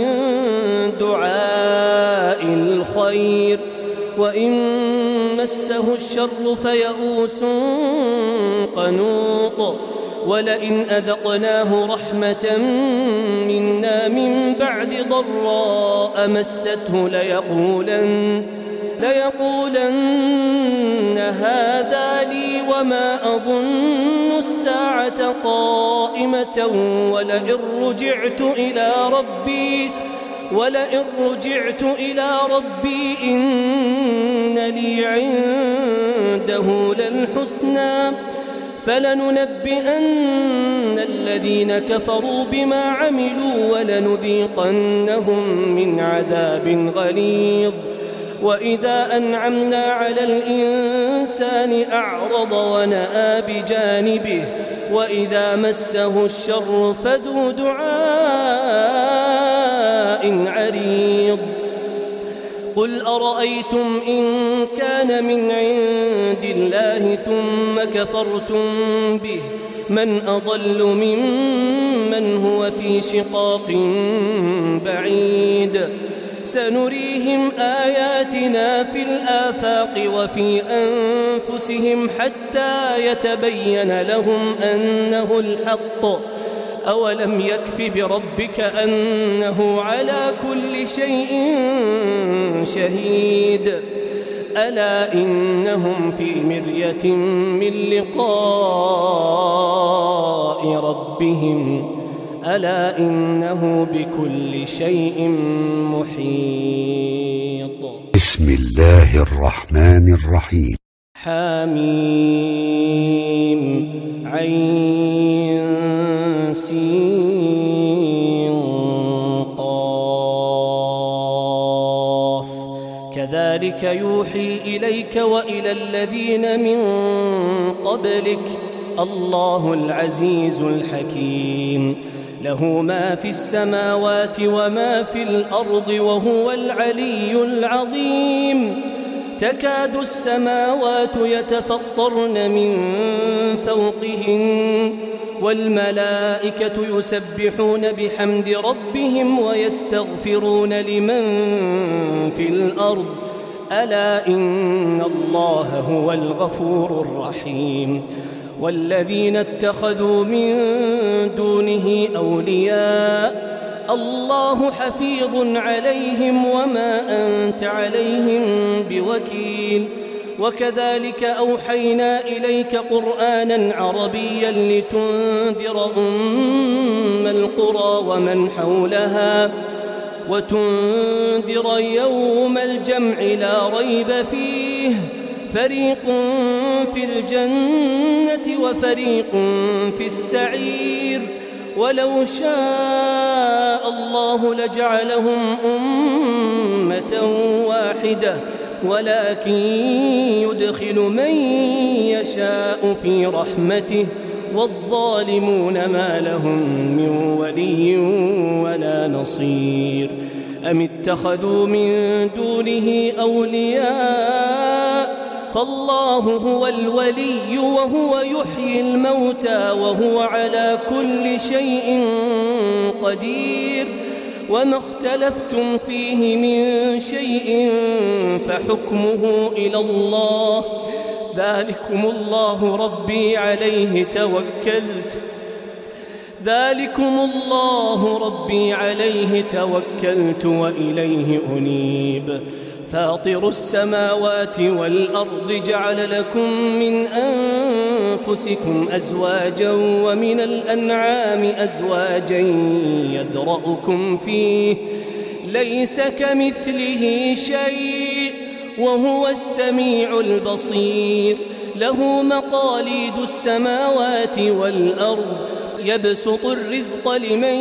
دعاء الخير وإن مسه الشر فيئوس قنوط ولئن أذقناه رحمة منا من بعد ضراء مسته ليقولن هذا لي وما أظن الساعة قائمة ولئن رجعت إلى ربي إن لي عنده للحسنى فلننبئن الذين كفروا بما عملوا ولنذيقنهم من عذاب غليظ وإذا أنعمنا على الإنسان أعرض ونأى بجانبه وإذا مسه الشر فذو دعاء عريض قل أرأيتم إن كان من عند الله ثم كفرتم به من أضل ممن هو في شقاق بعيد سنريهم آياتنا في الآفاق وفي أنفسهم حتى يتبين لهم أنه الحق أولم يكف بربك أنه على كل شيء شهيد ألا إنهم في مرية من لقاء ربهم ألا إنه بكل شيء محيط بسم الله الرحمن الرحيم حميم عين سين قاف كذلك يوحي إليك وإلى الذين من قبلك الله العزيز الحكيم. له ما في السماوات وما في الأرض وهو العلي العظيم. تكاد السماوات يتفطرن من فوقهن والملائكة يسبحون بحمد ربهم ويستغفرون لمن في الأرض ألا إن الله هو الغفور الرحيم. والذين اتخذوا من دونه أولياء الله حفيظ عليهم وما أنت عليهم بوكيل. وكذلك أوحينا إليك قرآنا عربيا لتنذر أم القرى ومن حولها وتنذر يوم الجمع لا ريب فيه فريق في الجنة وفريق في السعير. ولو شاء الله لجعلهم أمة واحدة ولكن يدخل من يشاء في رحمته والظالمون ما لهم من ولي ولا نصير. أم اتخذوا من دونه أولياء فالله هو الولي وهو يحيي الموتى وهو على كل شيء قدير. وما اختلفتم فيه من شيء فحكمه إلى الله. ذلكم الله ربي عليه توكلت وإليه أنيب. فاطر السماوات والأرض جعل لكم من أنفسكم أزواجا ومن الأنعام أزواجا يذرأكم فيه ليس كمثله شيء وهو السميع البصير. له مقاليد السماوات والأرض يبسط الرزق لمن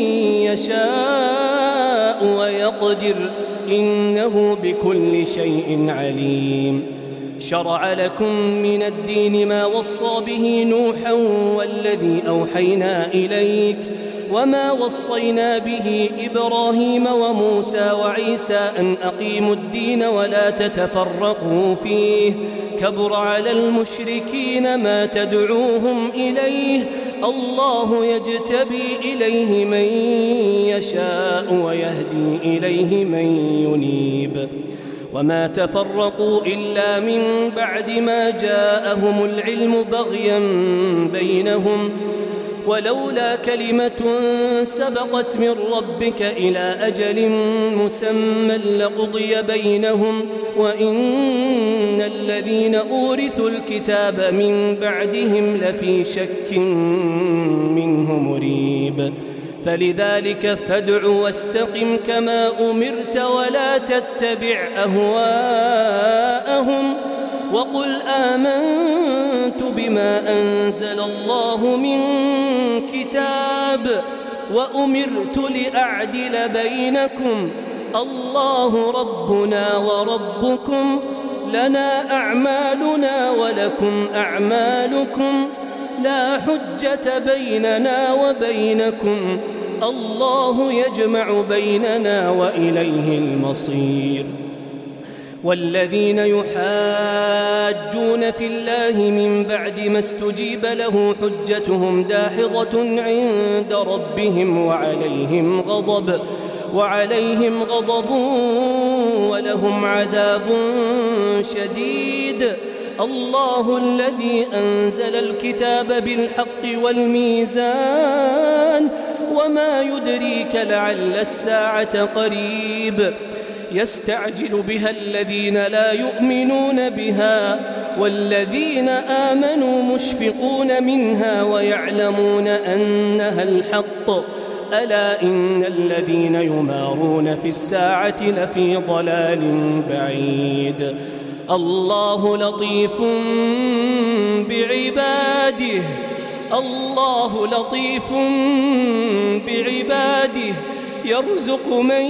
يشاء ويقدر إنه بكل شيء عليم. شرع لكم من الدين ما وصى به نوحا والذي أوحينا إليك وما وصينا به إبراهيم وموسى وعيسى أن أقيموا الدين ولا تتفرقوا فيه كبر على المشركين ما تدعوهم إليه الله يجتبي إليه من يشاء ويهدي إليه من ينيب. وما تفرقوا إلا من بعد ما جاءهم العلم بغيا بينهم ولولا كلمة سبقت من ربك إلى أجل مسمى لقضي بينهم وإن الذين أورثوا الكتاب من بعدهم لفي شك منه مريب. فلذلك فادع واستقم كما أمرت ولا تتبع أهواءهم وقل آمنت بما أنزل الله من كتاب وأمرت لأعدل بينكم الله ربنا وربكم لنا أعمالنا ولكم أعمالكم لا حجة بيننا وبينكم الله يجمع بيننا وإليه المصير. والذين يحاجون في الله من بعد ما استجيب له حجتهم داحضة عند ربهم وعليهم غضب ولهم عذاب شديد. الله الذي أنزل الكتاب بالحق والميزان وما يدريك لعل الساعة قريب. يستعجل بها الذين لا يؤمنون بها والذين آمنوا مشفقون منها ويعلمون أنها الحق ألا إن الذين يمارون في الساعة لفي ضلال بعيد. الله لطيف بعباده يرزق من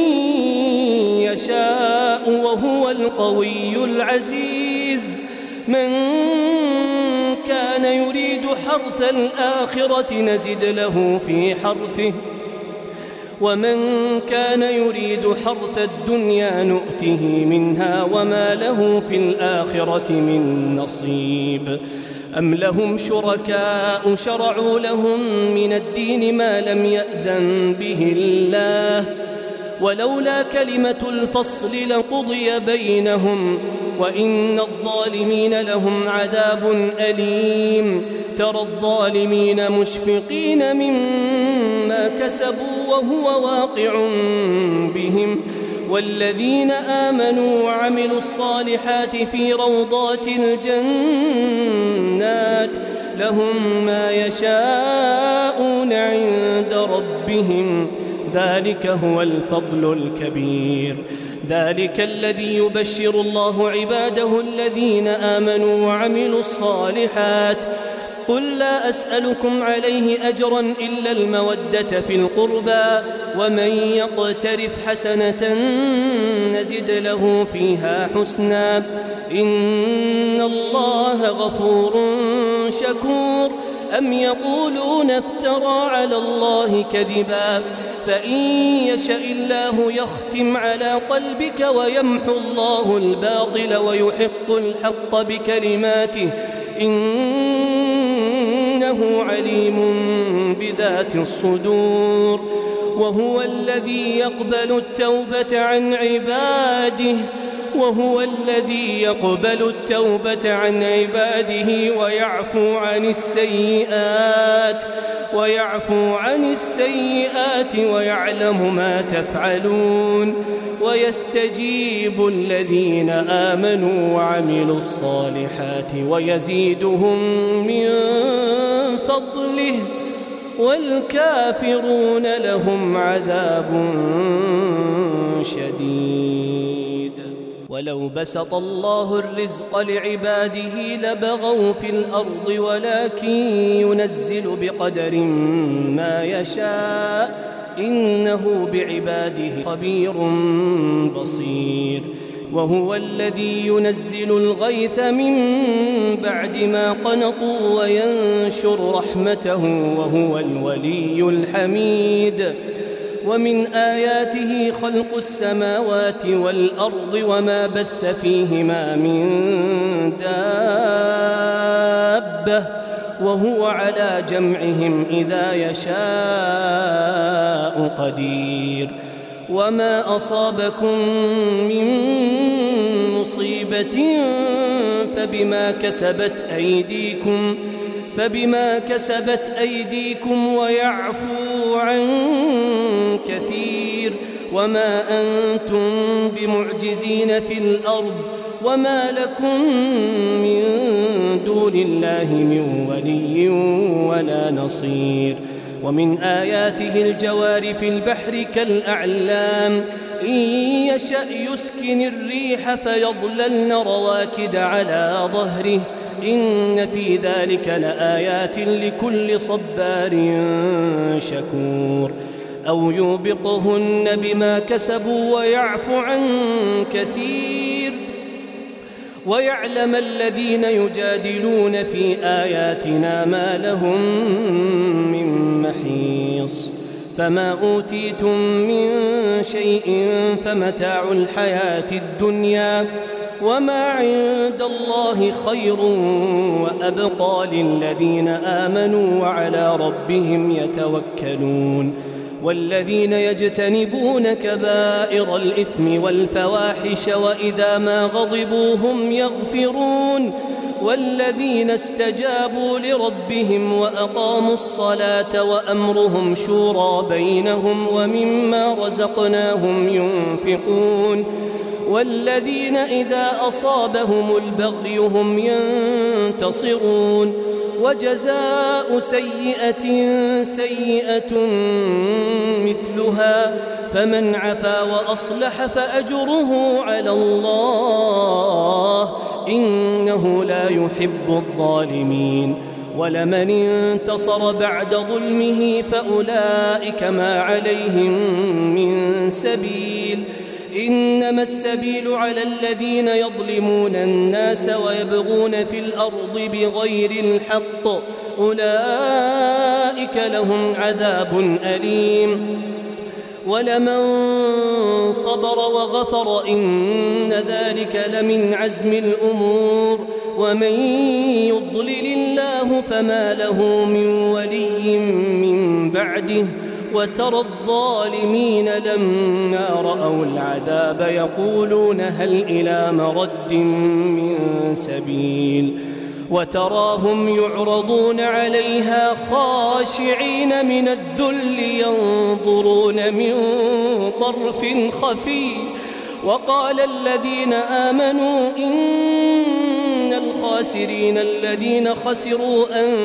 يشاء وهو القوي العزيز. من كان يريد حرث الآخرة نزد له في حرثه ومن كان يريد حرث الدنيا نؤته منها وما له في الآخرة من نصيب أم لهم شركاء شرعوا لهم من الدين ما لم يأذن به الله ولولا كلمة الفصل لقضي بينهم وإن الظالمين لهم عذاب أليم ترى الظالمين مشفقين مما كسبوا وهو واقع بهم والذين آمنوا وعملوا الصالحات في روضات الجنات لهم ما يشاءون عند ربهم ذلك هو الفضل الكبير ذلك الذي يبشر الله عباده الذين آمنوا وعملوا الصالحات قل لا أسألكم عليه أجرا إلا المودة في القربى ومن يقترف حسنة نزد له فيها حسنا إن الله غفور شكور أم يقولون افترى على الله كذبا فإن يشأ الله يختم على قلبك ويمحو الله الباطل ويحق الحق بكلماته إنه عليم بذات الصدور وهو الذي يقبل التوبة عن عباده ويعفو عن السيئات ويعلم ما تفعلون ويستجيب الذين آمنوا وعملوا الصالحات ويزيدهم من فضله والكافرون لهم عذاب شديد ولو بسط الله الرزق لعباده لبغوا في الأرض ولكن ينزل بقدر ما يشاء إنه بعباده خبير بصير وهو الذي ينزل الغيث من بعد ما قنطوا وينشر رحمته وهو الولي الحميد ومن آياته خلق السماوات والأرض وما بث فيهما من دابة وهو على جمعهم إذا يشاء قدير وما أصابكم من مصيبة فبما كسبت أيديكم ويعفو عن كثير وما أنتم بمعجزين في الأرض وما لكم من دون الله من ولي ولا نصير ومن آياته الجوار في البحر كالأعلام إن يشأ يسكن الريح فيظللن رواكد على ظهره إن في ذلك لآيات لكل صبار شكور أو يوبقهن بما كسبوا ويعفو عن كثير ويعلم الذين يجادلون في آياتنا ما لهم من محيص فما أوتيتم من شيء فمتاع الحياة الدنيا وما عند الله خير وأبقى للذين آمنوا وعلى ربهم يتوكلون والذين يجتنبون كبائر الإثم والفواحش وإذا ما غضبوا هم يغفرون والذين استجابوا لربهم وأقاموا الصلاة وأمرهم شورى بينهم ومما رزقناهم ينفقون والذين إذا أصابهم البغي هم ينتصرون وجزاء سيئة مثلها فمن عفا وأصلح فأجره على الله إنه لا يحب الظالمين ولمن انتصر بعد ظلمه فأولئك ما عليهم من سبيل إنما السبيل على الذين يظلمون الناس ويبغون في الأرض بغير الحق أولئك لهم عذاب أليم ولمن صبر وغفر إن ذلك لمن عزم الأمور ومن يضلل الله فما له من ولي من بعده وترى الظالمين لما رأوا العذاب يقولون هل إلى مرد من سبيل وتراهم يعرضون عليها خاشعين من الذل ينظرون من طرف خفي وقال الذين آمنوا إن الخاسرين الذين خسروا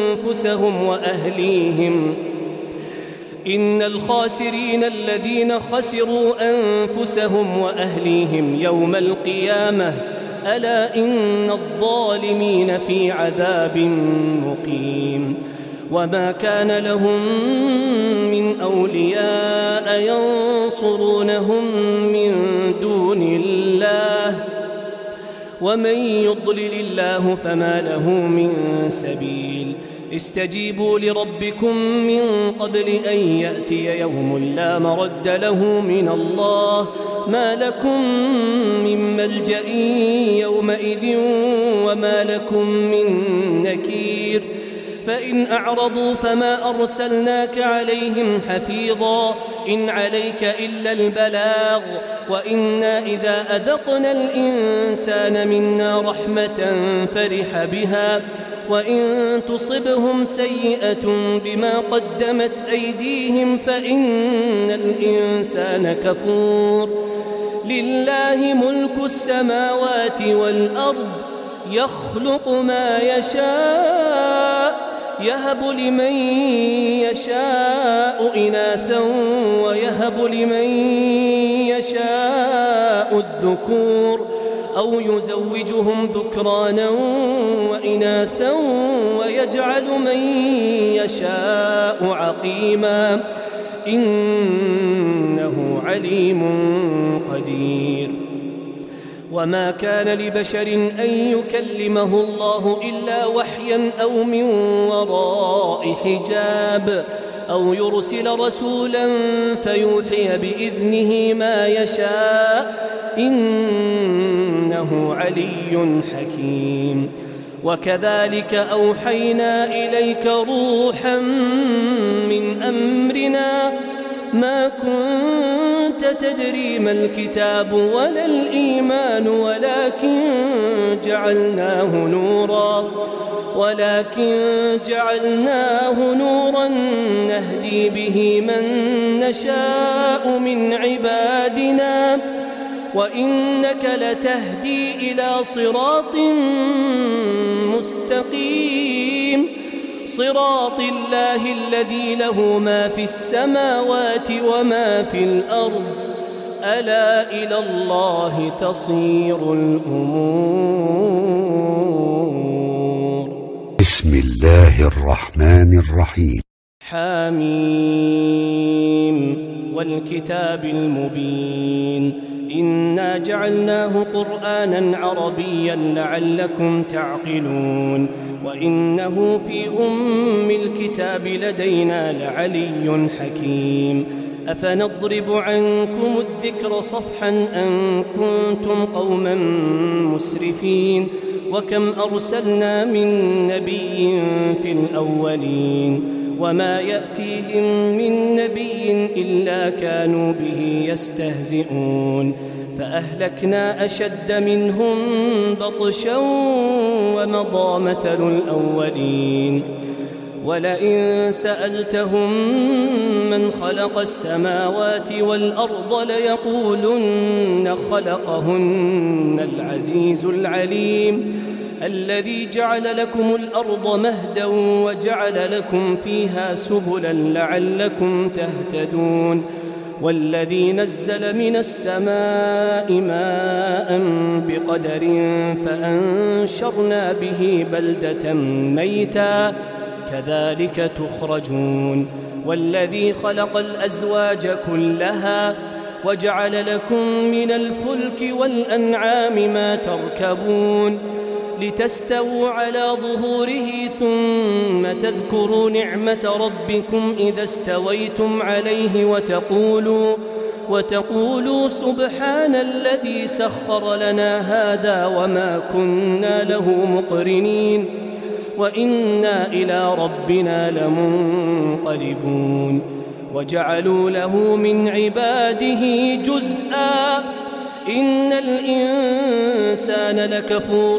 أنفسهم وأهليهم يوم القيامة ألا إن الظالمين في عذاب مقيم وما كان لهم من أولياء ينصرونهم من دون الله ومن يضلل الله فما له من سبيل استجيبوا لربكم من قبل أن يأتي يوم لا مرد له من الله ما لكم من ملجأ يومئذ وما لكم من نكير فإن أعرضوا فما أرسلناك عليهم حفيظا إن عليك إلا البلاغ وإنا إذا أذقنا الإنسان منا رحمة فرح بها وإن تصبهم سيئة بما قدمت أيديهم فإن الإنسان كفور لله ملك السماوات والأرض يخلق ما يشاء يهب لمن يشاء إناثا ويهب لمن يشاء الذكور أو يزوجهم ذكرانا وإناثا ويجعل من يشاء عقيما إنه عليم قدير وما كان لبشر أن يكلمه الله إلا وحيا أو من وراء حجاب أو يرسل رسولا فيوحي بإذنه ما يشاء إنه علي حكيم وكذلك أوحينا إليك روحا من أمرنا ما كنت تدري ما الكتاب ولا الإيمان ولكن جعلناه نورا نهدي به من نشاء من عبادنا وإنك لتهدي إلى صراط مستقيم صراط الله الذي له ما في السماوات وما في الأرض ألا إلى الله تصير الأمور بسم الله الرحمن الرحيم حميم والكتاب المبين إنا جعلناه قرآنا عربيا لعلكم تعقلون وإنه في أم الكتاب لدينا لعلي حكيم أفنضرب عنكم الذكر صفحا أن كنتم قوما مسرفين وكم أرسلنا من نبي في الأولين وما يأتيهم من نبي إلا كانوا به يستهزئون فأهلكنا أشد منهم بطشا ومضى مثل الأولين ولئن سألتهم من خلق السماوات والأرض ليقولن خلقهن العزيز العليم الذي جعل لكم الأرض مهدا وجعل لكم فيها سبلا لعلكم تهتدون والذي نزل من السماء ماء بقدر فأنشرنا به بلدة ميتا كذلك تخرجون والذي خلق الأزواج كلها وجعل لكم من الفلك والأنعام ما تركبون لتستووا على ظهوره ثم تذكروا نعمة ربكم إذا استويتم عليه وتقولوا سبحان الذي سخر لنا هذا وما كنا له مقرنين وإنا إلى ربنا لمنقلبون وجعلوا له من عباده جزءا إن الإنسان لكفور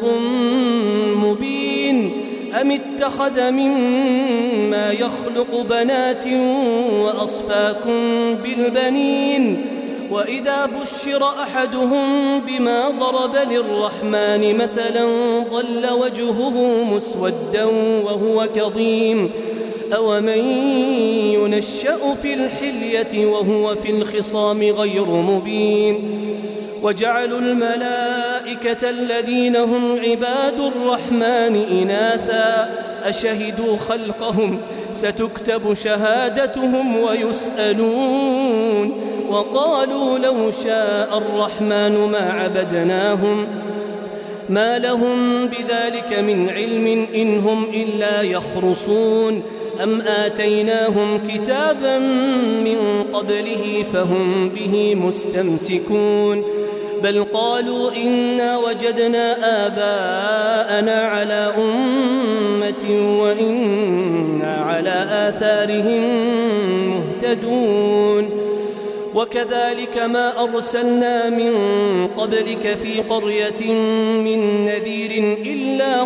مبين أم اتخذ مما يخلق بنات وأصفاكم بالبنين وإذا بشر أحدهم بما ضرب للرحمن مثلا ظل وجهه مسودا وهو كظيم أومن ينشأ في الحلية وهو في الخصام غير مبين وجعلوا الملائكة الذين هم عباد الرحمن إناثا أشهدوا خلقهم ستكتب شهادتهم ويسألون وقالوا لو شاء الرحمن ما عبدناهم ما لهم بذلك من علم إن هم إلا يخرصون أم آتيناهم كتابا من قبله فهم به مستمسكون بل قالوا إنا وجدنا آباءنا على أمة وإنا على آثارهم مهتدون وكذلك ما أرسلنا من قبلك في قرية من نذير إلا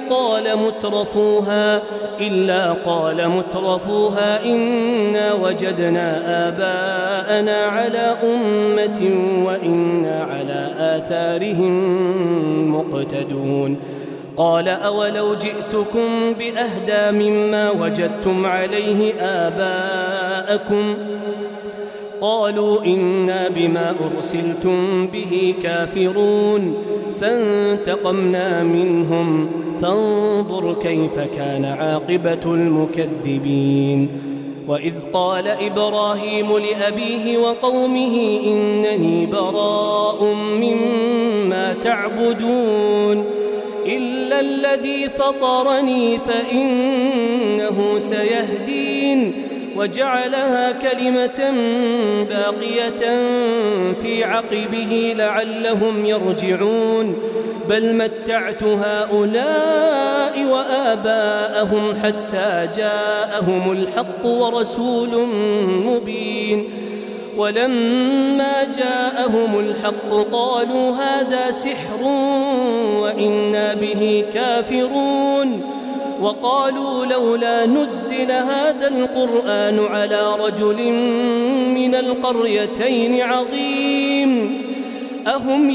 قال مترفوها إنا وجدنا آباءنا على أمة وإنا على آثارهم مقتدون قال أولو جئتكم بأهدى مما وجدتم عليه آباءكم قالوا إنا بما أرسلتم به كافرون فانتقمنا منهم فانظر كيف كان عاقبة المكذبين وإذ قال إبراهيم لأبيه وقومه إنني براء مما تعبدون إلا الذي فطرني فإنه سيهدين وجعلها كلمة باقية في عقبه لعلهم يرجعون بل متعت هؤلاء وآباءهم حتى جاءهم الحق ورسول مبين ولما جاءهم الحق قالوا هذا سحر وإنا به كافرون وقالوا لولا نزل هذا القرآن على رجل من القريتين عظيم أهم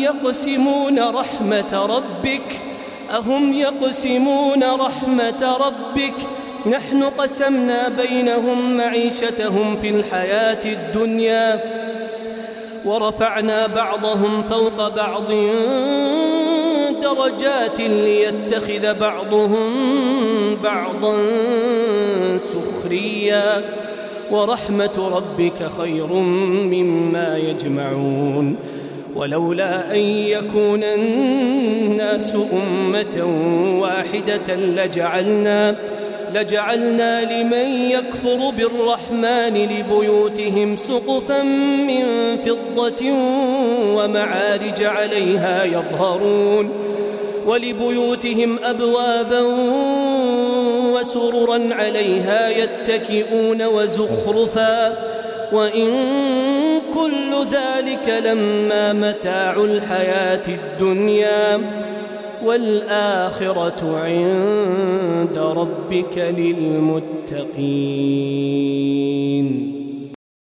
يقسمون رحمة ربك نحن قسمنا بينهم معيشتهم في الحياة الدنيا ورفعنا بعضهم فوق بعض درجات ليتخذ بعضهم بعضا سخريا ورحمة ربك خير مما يجمعون ولولا أن يكون الناس أمة واحدة لجعلنا لمن يكفر بالرحمن لبيوتهم سقفا من فضة ومعارج عليها يظهرون ولبيوتهم أبوابا وسررا عليها يتكئون وزخرفا وإن كل ذلك لما متاع الحياة الدنيا والآخرة عند ربك للمتقين